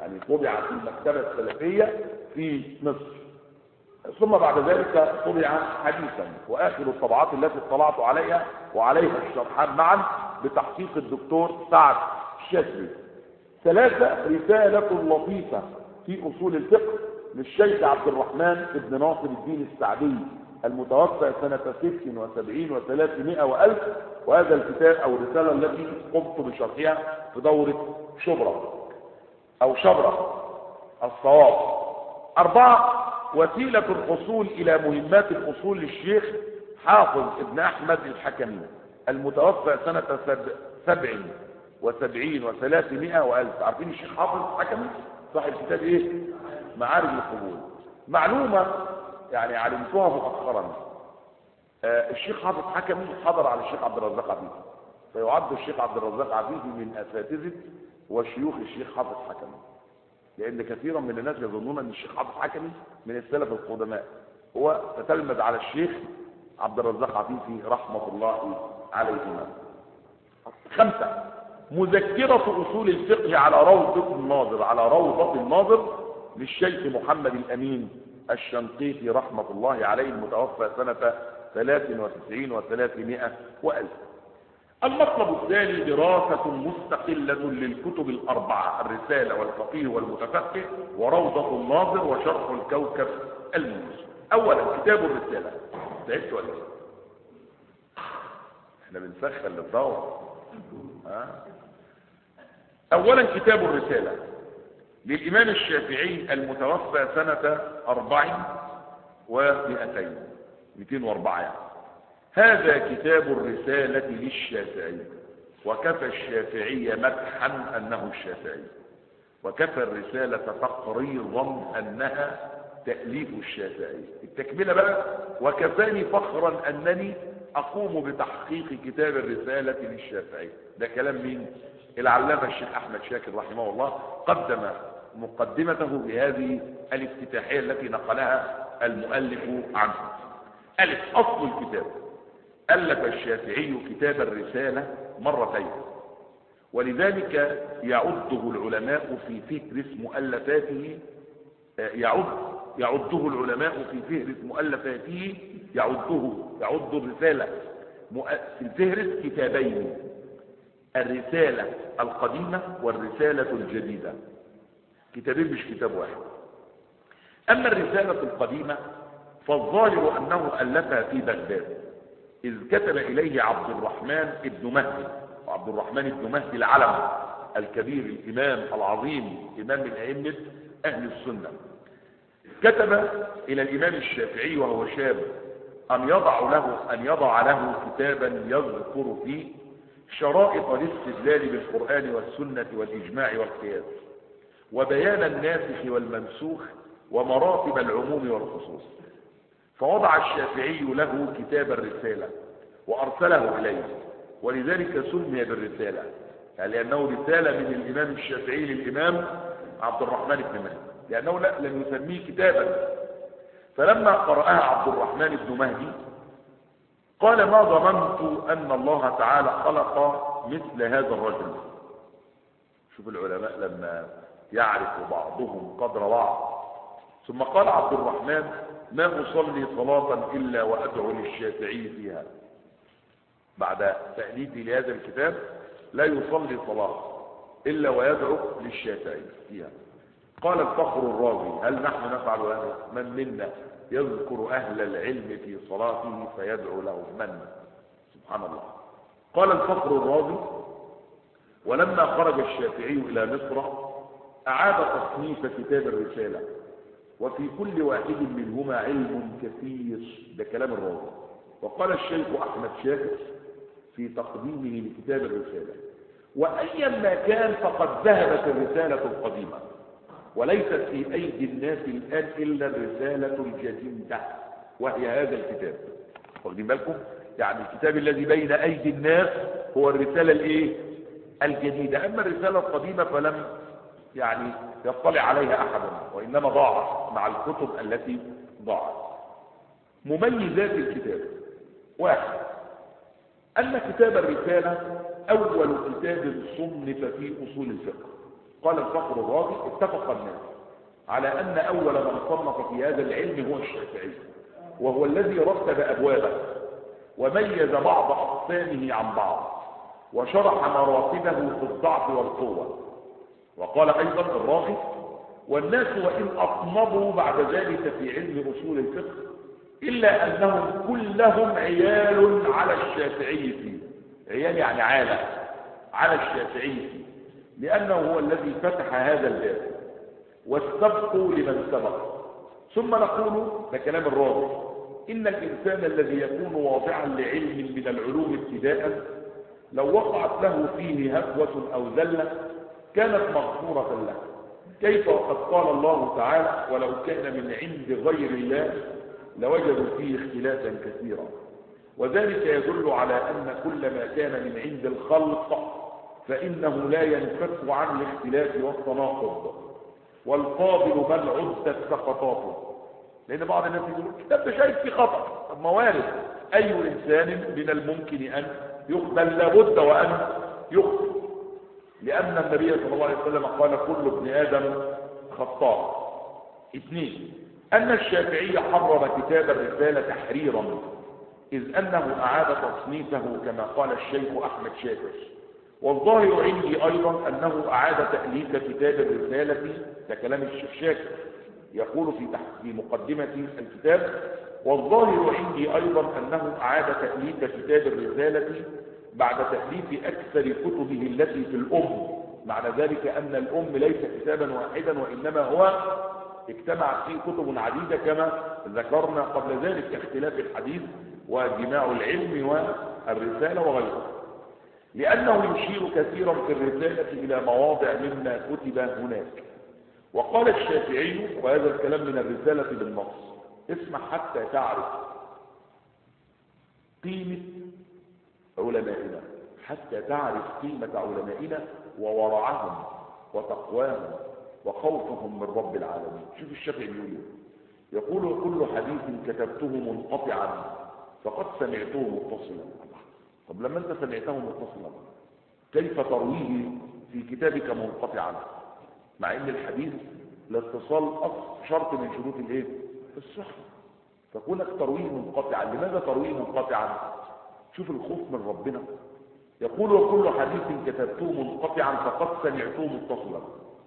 يعني طبع في المكتبة السلفية في مصر، ثم بعد ذلك طبع حديثا، وآخر الطبعات التي اطلعت عليها وعليها الشرحان معا بتحقيق الدكتور سعد الشاذلي. ثلاثة، رسالة لطيفة في أصول الفقه للشيخ عبد الرحمن بن ناصر الدين السعدي المتوفى سنة ست وسبعين وثلاثمائة وألف، وهذا الكتاب أو الرسالة التي قمت بشرحها في دورة شبرا أو شبرا الصواب. أربعة، وسيلة الحصول إلى مهمات الأصول للشيخ حافظ ابن أحمد الحكمي المتوفى سنة سبع وسبعين وثلاثمائة وألف. عارفين الشيخ حافظ الحكمي صاحب كتاب إيه؟ معارج القبول. معلومة يعني علمتوها مؤخرا، آه الشيخ حافظ حكمي حضر على الشيخ عبد الرزاق عفيفي، فيعد الشيخ عبد الرزاق عفيفي من أساتذة وشيوخ الشيخ حافظ حكمي، لأن كثيرا من الناس يظنون أن الشيخ حافظ حكمي من السلف القدماء، هو تتلمذ على الشيخ عبد الرزاق عفيفي رحمة الله عليهما. خمسة، مذكرة أصول الفقه على روضة الناظر على روضة الناظر للشيخ محمد الأمين الشنقيطي رحمة الله عليه المتوفى سنة ثلاث وتسعين وثلاثمائة وألف. المطلب الثاني دراسة مستقلة للكتب الأربعة: الرسالة والفقيه والمتفقه وروضة الناظر وشرح الكوكب المنير. أولا كتاب الرسالة. تعبت ولا ايه؟ احنا بنسخن للدورة. ها؟ أولا كتاب الرسالة للإمام الشافعي المتوفى سنة أربع ومئتين مئتين وأربعة يعني. هذا كتاب الرسالة للشافعي، وكفى الشافعي مدحا أنه الشافعي، وكفى الرسالة تقريضا أنها تأليف الشافعي. التكملة بقى: وكفاني فخرا أنني أقوم بتحقيق كتاب الرسالة للشافعي. ده كلام مين؟ العلامة الشيخ أحمد شاكر رحمه الله، قدم مقدمته بهذه الافتتاحية التي نقلها المؤلف عنه. ألف، أصل الكتاب: ألف الشافعي كتاب الرسالة مرتين، ولذلك يعده العلماء في فهرس مؤلفاته يعد يعده العلماء في فهرس مؤلفاته يعده يعد الرسالة في الفهرس كتابين: الرسالة القديمة والرسالة الجديدة. كتابين مش كتاب واحد. أما الرسالة القديمة فالظاهر أنه ألفها في بغداد، إذ كتب إليه عبد الرحمن ابن مهدي، وعبد الرحمن ابن مهدي العلم الكبير الإمام العظيم، إمام من أئمة أهل السنة، كتب إلى الإمام الشافعي وهو شاب أن يضع له أن يضع له كتابا يذكر فيه شرائط الاستدلال بالقرآن والسنة والإجماع والقياس، وبيان الناسخ والمنسوخ، ومراتب العموم والخصوص. فوضع الشافعي له كتاب الرسالة وأرسله إليه، ولذلك سمي بالرسالة، يعني لأنه رسالة من الإمام الشافعي للإمام عبد الرحمن بن مهدي، لأنه لم يسميه كتابا. فلما قرأها عبد الرحمن بن مهدي قال: ما ظننت أن الله تعالى خلق مثل هذا الرجل. شوف العلماء لما يعرف بعضهم قدر بعض. ثم قال عبد الرحمن: ما أصلي صلاة إلا وأدعو للشافعي فيها. بعد تأليفي لهذا الكتاب لا يصلي صلاة إلا ويدعو للشافعي فيها. قال الفخر الرازي: هل نحن نفعل هذا؟ من منا يذكر أهل العلم في صلاته فيدعو له؟ من؟ سبحان الله. قال الفخر الرازي: ولما خرج الشافعي إلى مصر أعاد تصنيف كتاب الرسالة، وفي كل واحد منهما علم كثير. ده كلام الرازي. وقال الشيخ أحمد شاكر في تقديمه لكتاب الرسالة: وأيما كان فقد ذهبت الرسالة القديمة، وليست في أيدي الناس الآن إلا الرسالة الجديدة، وهي هذا الكتاب. واخدين بالكم؟ يعني الكتاب الذي بين أيدي الناس هو الرسالة الإيه؟ الجديدة. أما الرسالة القديمة فلم يعني يطلع عليها أحد، وإنما ضاعت مع الكتب التي ضاعت. مميزات الكتاب: واحد، أن كتاب الرسالة أول كتاب صنف في أصول الفقه، قال الفخر الرازي اتفق الناس على أن أول من صنف في هذا العلم هو الشافعي، وهو الذي رتب أبوابه وميز بعض أقسامه عن بعض وشرح مراتبه في الضعف والقوة. وقال أيضا الراغب: والناس وإن أطنبوا بعد ذلك في علم أصول الفقه إلا أنهم كلهم عيال على الشافعي فيه. عيال يعني عالة على الشافعي فيه، لأنه هو الذي فتح هذا الباب والسبق لمن سبق. ثم نقول ده كلام الراغب: إن الإنسان الذي يكون واضعا لعلم من العلوم ابتداء لو وقعت له فيه هفوة أو زلة كانت مغفورة له، كيف وقد قال الله تعالى: ولو كان من عند غير الله لوجدوا فيه اختلافا كثيرا. وذلك يدل على أن كل ما كان من عند الخلق فإنه لا ينفك عن الاختلاف والتناقض، والفاضل من عدت سقطاته. لأن بعض الناس يقول الكتاب ده شايف فيه خطأ، طب موارد. أي إنسان من الممكن أن يقبل لابد وأن يخطئ، لأن النبي صلى الله عليه وسلم قال: كل ابن آدم خطاء. اثنين: أن الشافعي حرر كتاب الرسالة تحريرا، إذ أنه أعاد تصنيفه كما قال الشيخ أحمد شاكر. والظاهر عندي أيضا أنه أعاد تأليف كتاب الرسالة، ككلام الشيخ شاكر يقول في في مقدمة الكتاب: والظاهر عندي أيضا أنه أعاد تأليف كتاب الرسالة بعد تأليف أكثر كتبه التي في الأم. معنى ذلك أن الأم ليس كتابا واحدا، وإنما هو اجتمع فيه كتب عديدة كما ذكرنا قبل ذلك، كاختلاف الحديث وجماع العلم والرسالة وغيرها، لأنه يشير كثيرا في الرسالة إلى مواضع مما كتب هناك. وقال الشافعي، وهذا الكلام من الرسالة بالنص: اسمع حتى تعرف قيمة علمائنا، حتى تعرف قيمة علمائنا وورعهم وتقواهم وخوفهم من رب العالمين. شوف الشافعي يقول: يقول: كل حديث كتبته منقطعا فقد سمعته متصلا. طب لما انت سمعته متصلا كيف ترويه في كتابك منقطعا، مع ان الحديث الاتصال اصل شرط من شروط الايه؟ الصحة. فكونك ترويه منقطعا، لماذا ترويه منقطعا؟ شوف الخوف من ربنا. يقول: وكل حديث كتبته منقطعا فقد سمعته متصلا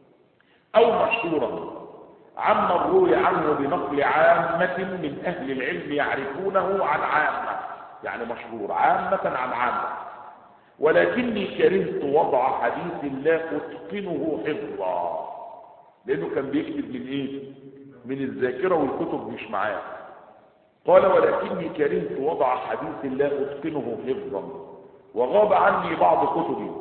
او مشهورا عمن روي عنه بنقل عامة من اهل العلم يعرفونه عن عامة، يعني مشهور عامة عن عامة. ولكني كرهت وضع حديث لا اتقنه حفظا، لانه كان بيكتب من ايه؟ من الذاكرة والكتب مش معاه. قال: ولكني كرهت وضع حديث لا اتقنه حفظا، وغاب عني بعض كتبي،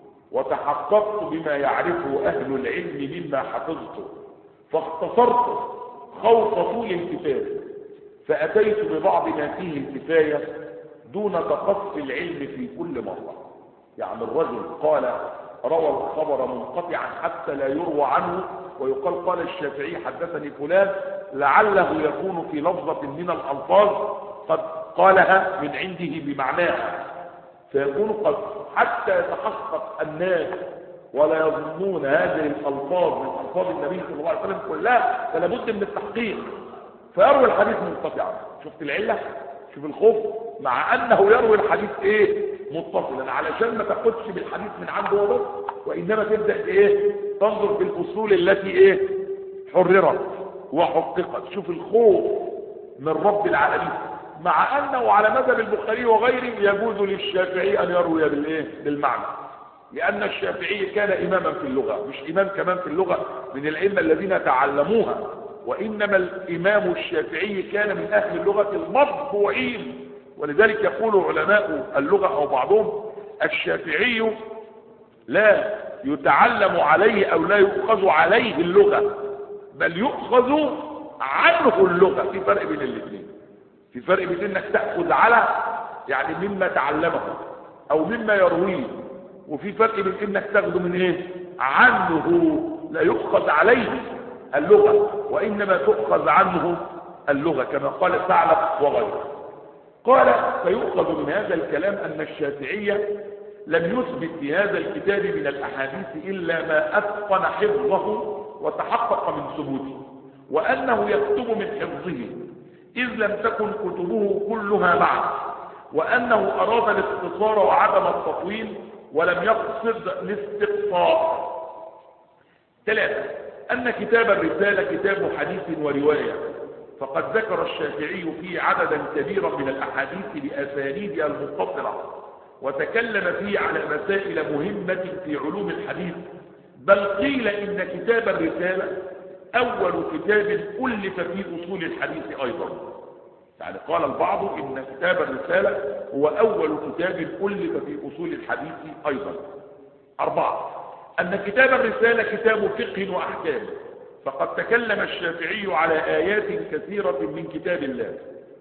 وتحققت بما يعرفه اهل العلم مما حفظته، فاختصرت خوف طول الكتاب، فاتيت ببعض ما فيه الكفاية دون تقصي العلم في كل مرة. يعني الرجل قال روى الخبر منقطعا حتى لا يروى عنه، ويقال قال الشافعي حدثني فلان، لعله يكون في لفظة من الألفاظ قد قالها من عنده بمعناها، فيكون قد حتى يتحقق الناس ولا يظنون هذه الألفاظ من ألفاظ النبي صلى الله عليه وسلم كلها، فلا بد من التحقيق، فيروي الحديث منقطعا. شفت العلة؟ شوف الخوف، مع أنه يروي الحديث إيه؟ متصلا، علشان ما تاخدش بالحديث من عنده بس، وإنما تبدأ إيه؟ تنظر في الأصول التي إيه؟ حررت وحققت. شوف الخوف من رب العالمين، مع أنه على مذهب البخاري وغيره يجوز للشافعي أن يروي بالإيه؟ بالمعنى، لأن الشافعي كان إماما في اللغة، مش إمام كمان في اللغة من الأئمة الذين تعلموها، وإنما الإمام الشافعي كان من أهل اللغة المطبوعين. ولذلك يقول علماء اللغة أو بعضهم: الشافعي لا يتعلم عليه أو لا يؤخذ عليه اللغة، بل يؤخذ عنه اللغة. في فرق بين الاثنين، في فرق بين انك تأخذ على يعني مما تعلمه او مما يرويه، وفي فرق بين انك تاخذ من ايه؟ عنه. لا يؤخذ عليه اللغة وانما تؤخذ عنه اللغة، كما قال ثعلب وغيره. قال: فيؤخذ من هذا الكلام ان الشافعية لم يثبت في هذا الكتاب من الأحاديث إلا ما أتقن حفظه وتحقق من ثبوته، وأنه يكتب من حفظه إذ لم تكن كتبه كلها معه، وأنه أراد الاختصار وعدم التطويل ولم يقصد الاستقصاء. ثلاثة، أن كتاب الرسالة كتاب حديث ورواية، فقد ذكر الشافعي فيه عددا كبيرا من الأحاديث بأسانيدها المتصلة، وتكلم فيه على مسائل مهمة في علوم الحديث، بل قيل إن كتاب الرسالة أول كتاب ألف في أصول الحديث أيضا. يعني قال البعض إن كتاب الرسالة هو أول كتاب ألف في أصول الحديث أيضا. أربعة، أن كتاب الرسالة كتاب فقه وأحكام، فقد تكلم الشافعي على آيات كثيرة من كتاب الله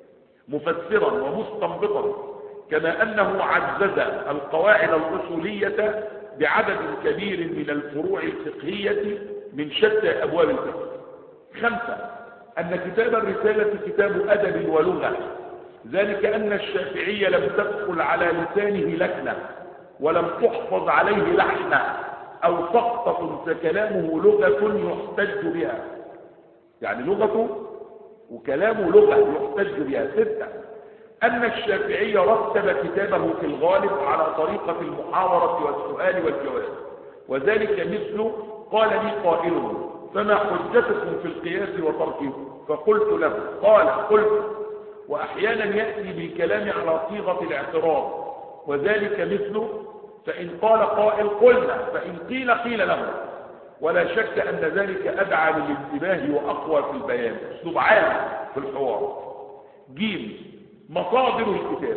مفسرا ومستنبطا، كما أنه عزز القواعد الأصولية بعدد كبير من الفروع الفقهية من شتى أبواب الفقه. خمسة، أن كتاب الرسالة كتاب أدب ولغة، ذلك أن الشافعي لم تدخل على لسانه لكنة ولم تحفظ عليه لحنة أو سقطة، فكلامه لغة يحتج بها، يعني لغته وكلامه لغة يحتج بها. ستة، أن الشافعي رتب كتابه في الغالب على طريقة المحاورة والسؤال والجواب، وذلك مثل قال لي قائل فما حجتكم في القياس وتركه، فقلت له قال قلت. وأحيانا يأتي بالكلام على صيغة الاعتراض، وذلك مثل فإن قال قائل قلنا، فإن قيل قيل له. ولا شك أن ذلك أدعى للانتباه وأقوى في البيان، أسلوب عام في الحوار. جيم، مصادر الكتاب.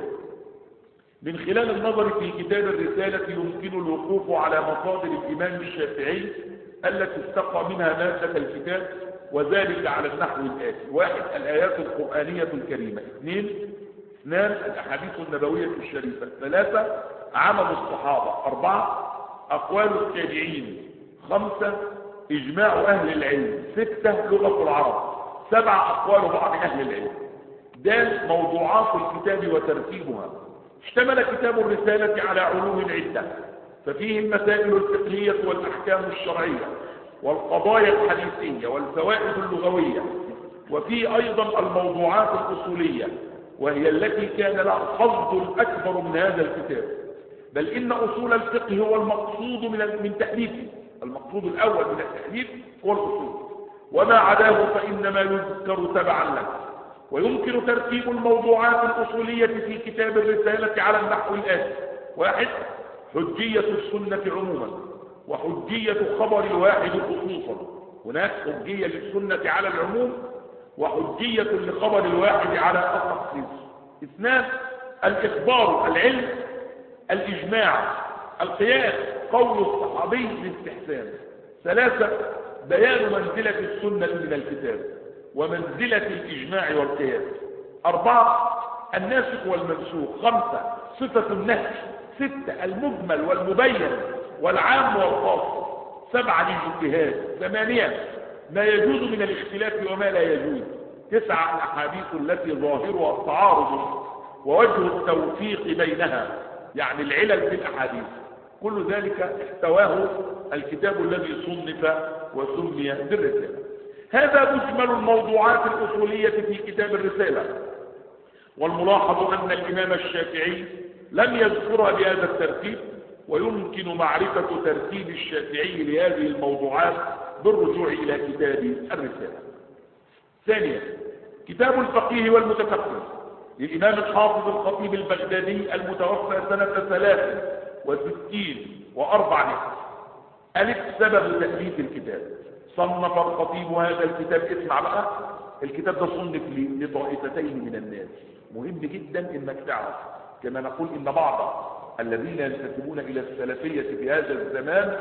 من خلال النظر في كتاب الرسالة يمكن الوقوف على مصادر الإمام الشافعي التي استقى منها مادة الكتاب، وذلك على النحو الآتي: واحد، الآيات القرآنية الكريمة. اثنين اثنان الأحاديث النبوية الشريفة. ثلاثة، عمل الصحابة. أربعة، أقوال التابعين. خمسة، إجماع أهل العلم. ستة، لغة العرب. سبعة، أقوال بعض أهل العلم. دال، موضوعات الكتاب وترتيبها. اشتمل كتاب الرسالة على علوم عدة، ففيه المسائل الفقهية والأحكام الشرعية والقضايا الحديثية والفوائد اللغوية، وفيه أيضا الموضوعات الأصولية، وهي التي كان لها الحظ الأكبر من هذا الكتاب. بل إن أصول الفقه هو المقصود من من تأليفه، المقصود الأول من التأليف هو الأصول، وما عداه فإنما يذكر تبعا له. ويمكن ترتيب الموضوعات الأصولية في كتاب الرسالة على النحو الآتي: واحد، حجية السنة عموما، وحجية خبر الواحد خصوصا. هناك حجية للسنة على العموم، وحجية لخبر الواحد على التخصيص. اثنان، الإخبار، العلم، الإجماع، القياس، قول الصحابي بالاستحسان. ثلاثة، بيان منزلة السنة من الكتاب ومنزلة الإجماع والقياس. أربعة، الناسخ والمنسوخ. خمسة، صفة النهي. ستة، المجمل والمبين والعام والخاص. سبعة، الاجتهاد. ثمانية، ما يجوز من الاختلاف وما لا يجوز. تسعة، الأحاديث التي ظاهرها التعارض ووجه التوفيق بينها، يعني العلل في الأحاديث. كل ذلك احتواه الكتاب الذي صنف وسمي بالرسالة. هذا مجمل الموضوعات الأصولية في كتاب الرسالة. والملاحظ أن الإمام الشافعي لم يذكرها بهذا الترتيب، ويمكن معرفة ترتيب الشافعي لهذه الموضوعات بالرجوع إلى كتاب الرسالة. ثانيا، كتاب الفقيه والمتفقه للإمام الحافظ الخطيب البغدادي المتوفى سنة ثلاث وستين وأربعمائة. ألف، سبب تأليف الكتاب. صنف الخطيب هذا الكتاب، اسمع بقى، الكتاب ده صنف لطائفتين من الناس، مهم جدا انك تعرف. كما نقول ان بعض الذين ينتسبون الى السلفية في هذا الزمان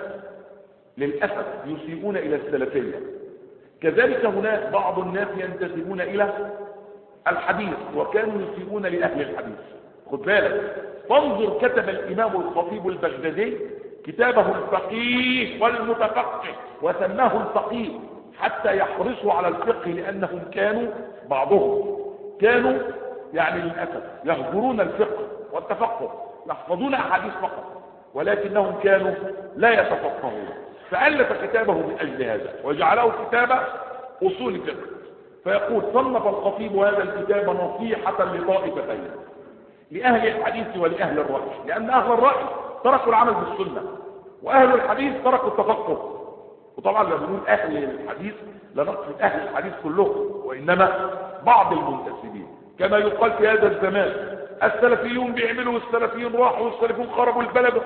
للأسف يسيئون الى السلفية، كذلك هناك بعض الناس ينتسبون الى الحديث وكانوا يسيئون لأهل الحديث. خد بالك، فانظر كتب الإمام الخطيب البغدادي كتابه الفقيه والمتفقه، وسماه الفقيه حتى يحرصوا على الفقه، لأنهم كانوا بعضهم كانوا يعني للأسف يهجرون الفقه والتفقه، يحفظون أحاديث فقط ولكنهم كانوا لا يتفقهون، فألف كتابه من أجل هذا وجعله كتاب أصول فقه. فيقول: صنف الخطيب هذا الكتاب نصيحة لطائفتين، لأهل الحديث ولأهل الرأي، لأن أهل الرأي تركوا العمل بالسنة، وأهل الحديث تركوا التفقه. وطبعا لما نقول أهل الحديث لا نقصد أهل الحديث كلهم، وإنما بعض المنتسبين، كما يقال في هذا الزمان السلفيون بيعملوا والسلفيون راحوا والسلفيون خربوا البلد.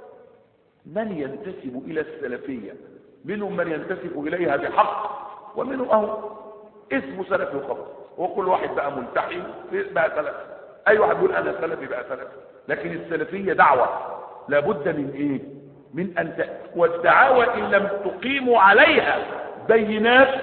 من ينتسب إلى السلفية منهم من ينتسب إليها بحق، ومنهم أهو اسمه سلفي وخلاص، وكل واحد بقى ملتحي بقى سلفي، أي واحد يقول أنا سلفي بقى سلفي. لكن السلفية دعوة لابد من إيه؟ من أن ت... والدعاوى إن لم تقيموا عليها بينات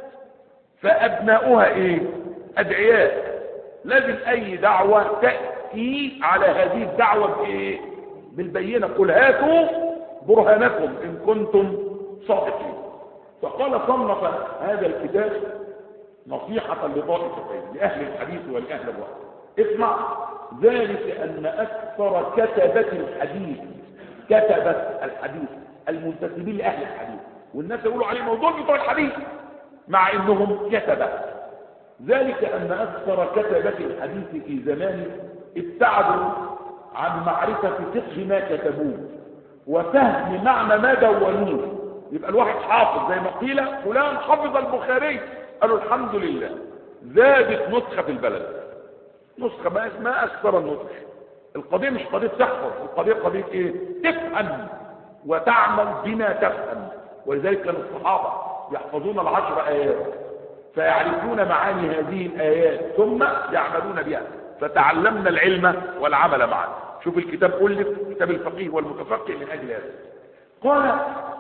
فأبناؤها إيه؟ أدعياء. لازم أي دعوة تأتي على هذه الدعوة بإيه؟ بالبينة. قل هاتوا برهانكم إن كنتم صادقين. فقال: صنف هذا الكتاب نصيحة لطائفتين، لأهل الحديث ولأهل الرأي. اسمع: ذلك أن أكثر كتبة الحديث كتبة الحديث المنتسبين لأهل الحديث، والناس يقولوا عليه موضوع بتوع الحديث مع إنهم كتبة. ذلك أن أكثر كتبة الحديث في زمانه ابتعدوا عن معرفة فقه ما كتبوه وفهم معنى ما دونوه. يبقى الواحد حافظ زي ما قيل فلان حفظ البخاري، قالوا الحمد لله زادت نسخة في البلد، نسخة ما ما أكثر النسخ. القضية مش قضية تحفظ، القضية قضية ايه؟ تفهم وتعمل بما تفهم. ولذلك كان الصحابة يحفظون العشر آيات فيعرفون معاني هذه الآيات ثم يعملون بها، فتعلمنا العلم والعمل معا. شوف الكتاب ألف كتاب الفقيه والمتفقه من أجل هذا. قال: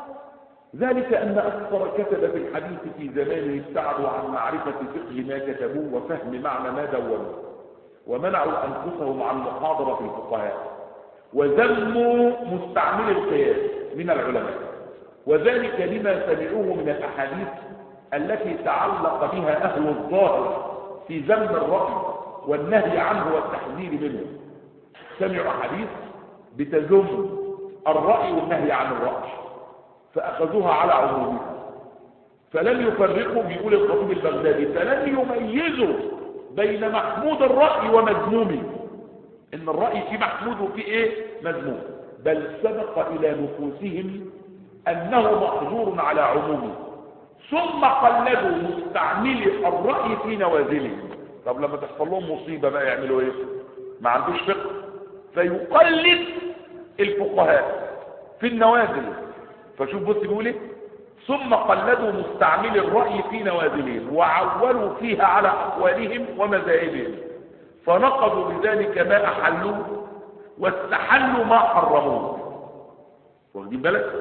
ذلك أن أكثر كتبة الحديث في زمانه ابتعدوا عن معرفة فقه ما كتبوه وفهم معنى ما دونوه، ومنعوا أنفسهم عن محاضرة الفقهاء، وذموا مستعمل القياس من العلماء، وذلك لما سمعوه من الأحاديث التي تعلق بها أهل الظاهر في ذم الرأي والنهي عنه والتحذير منه. سمعوا حديث بتذم الرأي والنهي عن الرأي فأخذوها على عمومها، فلم يفرقوا، بيقول الخطيب البغدادي، فلم يميزوا بين محمود الرأي ومذمومه، إن الرأي في محمود وفي إيه؟ مذموم، بل سبق إلى نفوسهم أنه محظور على عمومه، ثم قلدوا مستعملي الرأي في نوازلهم. طب لما تحصل لهم مصيبة بقى يعملوا إيه؟ ما عندوش فقه فيقلد الفقهاء في النوازل. فشوف بص بيقول ايه: ثم قلدوا مستعملي الرأي في نوازلهم وعولوا فيها على أقوالهم ومذاهبهم، فنقضوا بذلك ما أحلوه واستحلوا ما حرموه. واخدين بالك؟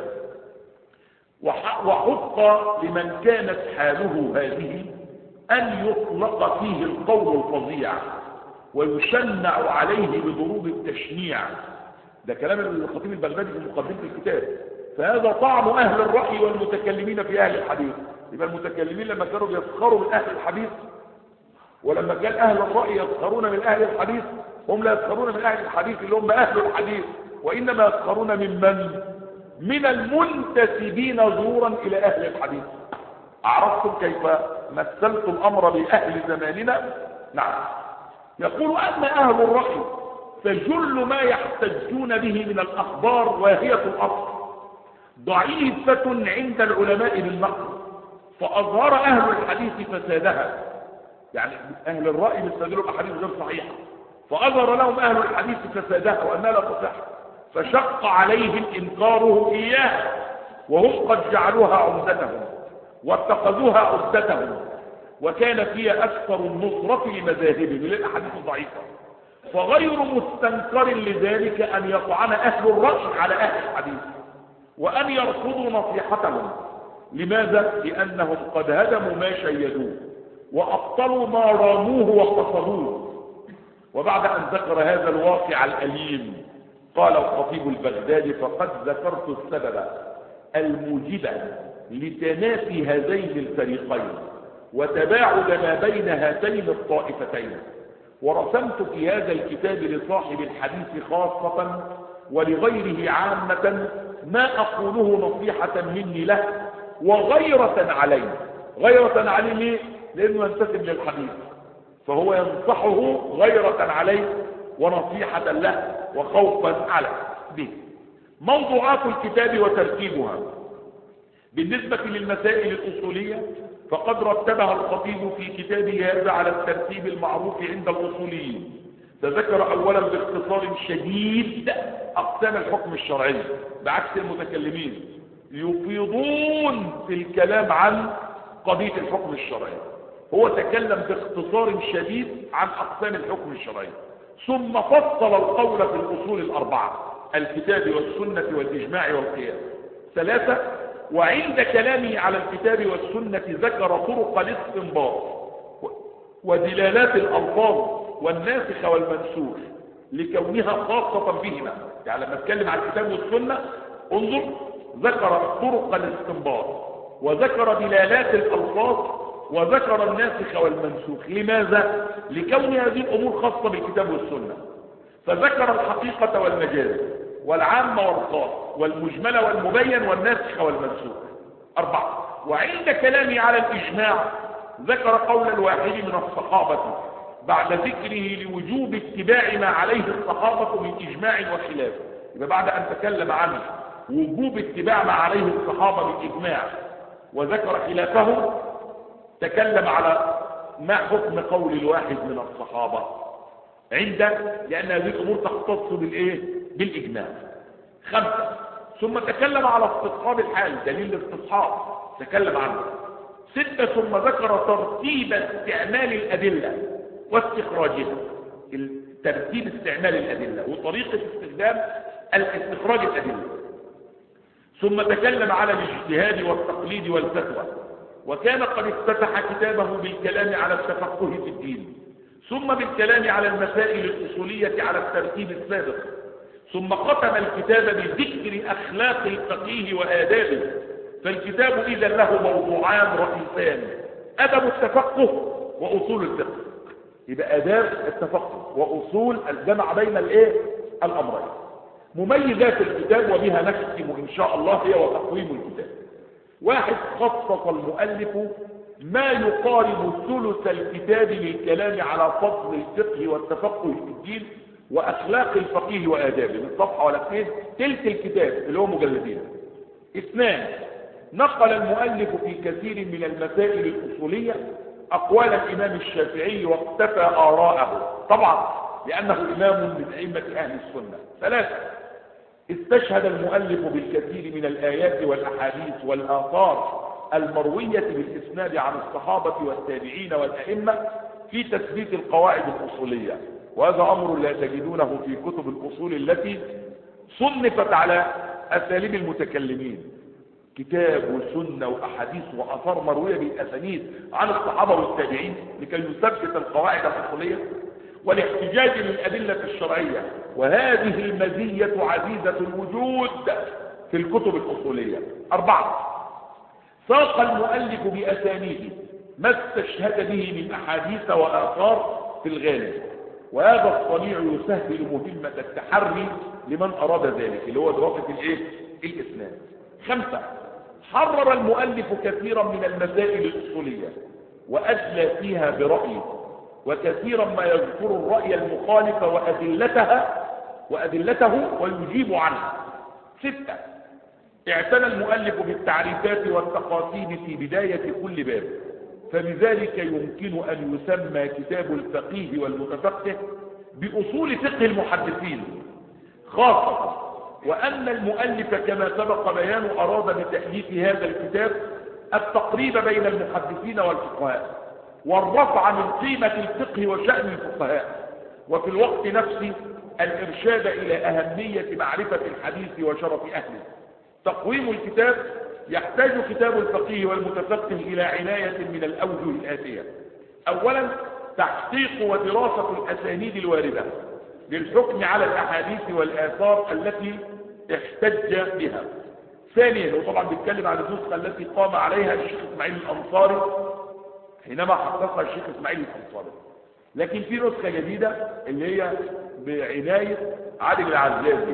وحق لمن كانت حاله هذه أن يطلق فيه القول الفظيع ويشنع عليه بضروب التشنيع. ده كلام الخطيب البغدادي في مقدمة الكتاب. فهذا طعن أهل الرأي والمتكلمين في أهل الحديث. يبقى المتكلمين لما كانوا يسخروا من أهل الحديث، ولما كان أهل الرأي يسخرون من أهل الحديث، هم لا يسخرون من أهل الحديث اللي هم أهل الحديث، وإنما يسخرون من من؟ من المنتسبين زورا إلى أهل الحديث. أعرفتم كيف مثلت الأمر بأهل زماننا؟ نعم. يقول: أما أهل الرأي فجل ما يحتجون به من الأخبار واهية الأصل ضعيفة عند العلماء بالنقل، فأظهر أهل الحديث فسادها. يعني أهل الرأي بيستدلوا بأحاديث غير صحيحة، فأظهر لهم أهل الحديث فسادها وأنها لا تصح، فشق عليهم إنكاره إياها، وهم قد جعلوها عمدتهم واتخذوها عدتهم، وكان فيها أكثر النصرة لمذاهبهم للأحاديث الضعيفة. فغير مستنكر لذلك أن يطعن أهل الرأي على أهل الحديث وأن يرفضوا نصيحتهم. لماذا؟ لأنهم قد هدموا ما شيدوه وأبطلوا ما راموه وقصدوه. وبعد أن ذكر هذا الواقع الأليم قال الخطيب البغدادي: فقد ذكرت السبب الموجب لتنافي هذين الفريقين وتباعد ما بين هاتين الطائفتين، ورسمت في هذا الكتاب لصاحب الحديث خاصة ولغيره عامة ما أقوله نصيحة مني له وغيرة عليه. غيرة عليه ليه؟ لأنه ينتسب للحديث، فهو ينصحه غيرة عليه ونصيحة له وخوفا على به. موضوعات الكتاب وترتيبها. بالنسبة للمسائل الأصولية فقد رتبها الخطيب في كتابه هذا على الترتيب المعروف عند الأصوليين. فذكر أولا باختصار شديد أقسام الحكم الشرعي، بعكس المتكلمين يفيضون في الكلام عن قضية الحكم الشرعي. هو تكلم باختصار شديد عن أقسام الحكم الشرعي، ثم فصل القول في الأصول الأربعة: الكتاب والسنة والإجماع والقياس. ثلاثة: وعند كلامه على الكتاب والسنة ذكر طرق الاستنباط ودلالات الألفاظ والناسخ والمنسوخ لكونها خاصة بهما. يعني لما اتكلم عن الكتاب والسنة انظر، ذكر طرق الاستنباط وذكر دلالات الألفاظ وذكر الناسخ والمنسوخ. لماذا؟ لكون هذه الأمور خاصة بالكتاب والسنة. فذكر الحقيقة والمجاز والعام والخاص والمجمل والمبين والناسخ والمنسوخ. أربعة: وعند كلامه على الإجماع ذكر قول الواحد من الصحابة بعد ذكره لوجوب اتباع ما عليه الصحابة من إجماع وخلاف. يبقى بعد أن تكلم عن وجوب اتباع ما عليه الصحابة من إجماع وذكر خلافه، تكلم على ما حكم قول الواحد من الصحابة عند، لأن هذه الأمور تختص بالإيه؟ بالإجماع. خمسة: ثم تكلم على استصحاب الحال، دليل الاستصحاب تكلم عنه. ستة: ثم ذكر ترتيب استعمال الأدلة واستخراجها، ترتيب استعمال الأدلة وطريقة استخدام الاستخراج الأدلة. ثم تكلم على الاجتهاد والتقليد والفتوى، وكان قد افتتح كتابه بالكلام على التفقه في الدين، ثم بالكلام على المسائل الأصولية على الترتيب السابق، ثم ختم الكتاب بذكر أخلاق الفقيه وآدابه. فالكتاب إذا له موضوعان رئيسان: أدب التفقه وأصول الفقه. يبقى آداب التفقه وأصول الجمع بين الايه؟ الأمرين. مميزات الكتاب وبها نختم إن شاء الله هي وتقويم الكتاب. واحد: خصص المؤلف ما يقارب ثلث الكتاب للكلام على فضل الفقه والتفقه في الدين وأخلاق الفقيه وآدابه، من صفحة ولا اثنين، تلك الكتاب اللي هو مجلدين. اثنان: نقل المؤلف في كثير من المسائل الأصولية أقوال الإمام الشافعي واقتفى آراءه، طبعا لأنه إمام من أئمة أهل السنة. ثلاثة: استشهد المؤلف بالكثير من الآيات والأحاديث والآثار المروية بالإسناد عن الصحابة والتابعين والأئمة في تثبيت القواعد الأصولية، وهذا أمر لا تجدونه في كتب الأصول التي صنفت على أساليب المتكلمين، كتاب وسنة وأحاديث وآثار مروية بالأسانيد عن الصحابة والتابعين لكي يثبت القواعد الأصولية والاحتجاج للأدلة الشرعية. وهذه المزية عزيزة الوجود في الكتب الأصولية. أربعة: ساق المؤلف بأسانيده ما استشهد به من أحاديث وآثار في الغالب، وهذا الصنيع يسهل مهمة التحري لمن أراد ذلك، اللي هو دراسة الايه؟ الإسناد. خمسة: حرر المؤلف كثيرا من المسائل الأصولية وأجلى فيها برأيه، وكثيرا ما يذكر الرأي المخالف وأدلتها وأدلته ويجيب عنه. ستة: اعتنى المؤلف بالتعريفات والتقاسيم في بداية كل باب، فبذلك يمكن أن يسمى كتاب الفقيه والمتفقه بأصول فقه المحدثين خاصة، وأن المؤلف كما سبق بيان أراد بتأليف هذا الكتاب التقريب بين المحدثين والفقهاء والرفع من قيمة الفقه وشأن الفقهاء، وفي الوقت نفسه الإرشاد إلى أهمية معرفة الحديث وشرف أهله. تقويم الكتاب: يحتاج كتاب الفقيه والمتفقه إلى عناية من الأوجه الآتية. أولا: تحقيق ودراسة الأسانيد الواردة للحكم على الأحاديث والآثار التي احتج بها. ثانيا، وطبعا بيتكلم عن النسخة التي قام عليها الشيخ إسماعيل الأنصاري حينما حققها الشيخ إسماعيل الأنصاري، لكن في نسخة جديدة اللي هي بعناية عادل العزازي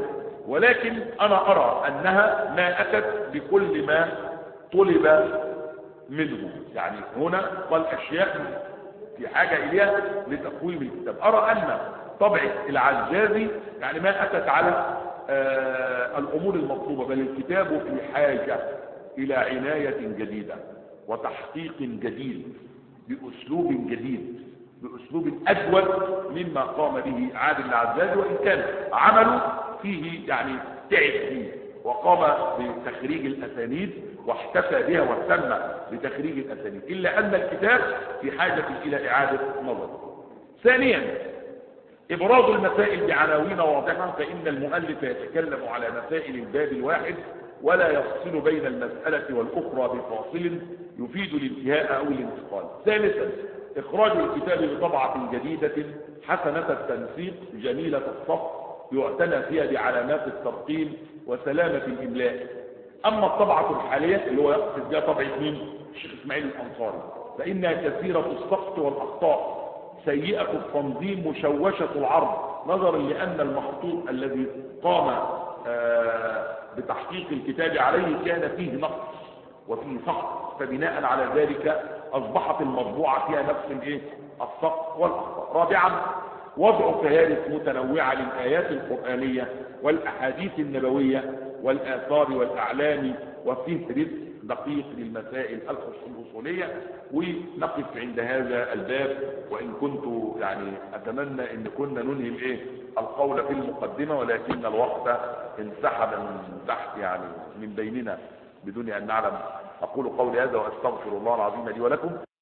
ولكن أنا أرى أنها ما أتت بكل ما طلب منه. يعني هنا قال أشياء في حاجة إليها لتقويم الكتاب. أرى أن طبعة العزازي يعني ما أتت على آه الأمور المطلوبة، بل الكتاب في حاجة إلى عناية جديدة وتحقيق جديد بأسلوب جديد، بأسلوب أجود مما قام به عادل العزازي، وإن كان عمله فيه يعني تعب فيه وقام بتخريج الأسانيد واحتفى بها واهتم بتخريج الأسانيد، إلا أن الكتاب في حاجة إلى إعادة نظر. ثانيا إبراز المسائل بعناوين واضحة، فإن المؤلف يتكلم على مسائل الباب الواحد ولا يفصل بين المسألة والأخرى بفاصل يفيد الانتهاء أو الانتقال. ثالثا إخراج الكتاب بطبعة جديدة حسنة التنسيق جميلة الصف يعتنى فيها بعلامات الترقيم وسلامة الإملاء. أما الطبعة الحالية اللي هو يقصد بها طبعة مين؟ الشيخ إسماعيل الأنصاري، فإنها كثيرة السقط والأخطاء سيئة التنظيم مشوشة العرض، نظرا لأن المخطوط الذي قام آه بتحقيق الكتاب عليه كان فيه نقص وفيه سقط، فبناء على ذلك أصبحت المطبوعة فيها نفس الايه؟ السقط والأخطاء. رابعا وضع فهارس متنوعة للآيات القرآنية والأحاديث النبوية والآثار والأعلام وفهرس دقيق للمسائل الأصولية. ونقف عند هذا الباب، وإن كنت يعني أتمنى أن كنا ننهي الايه؟ القول في المقدمة، ولكن الوقت انسحب من تحت يعني من بيننا بدون أن نعلم. أقول قولي هذا وأستغفر الله العظيم لي ولكم.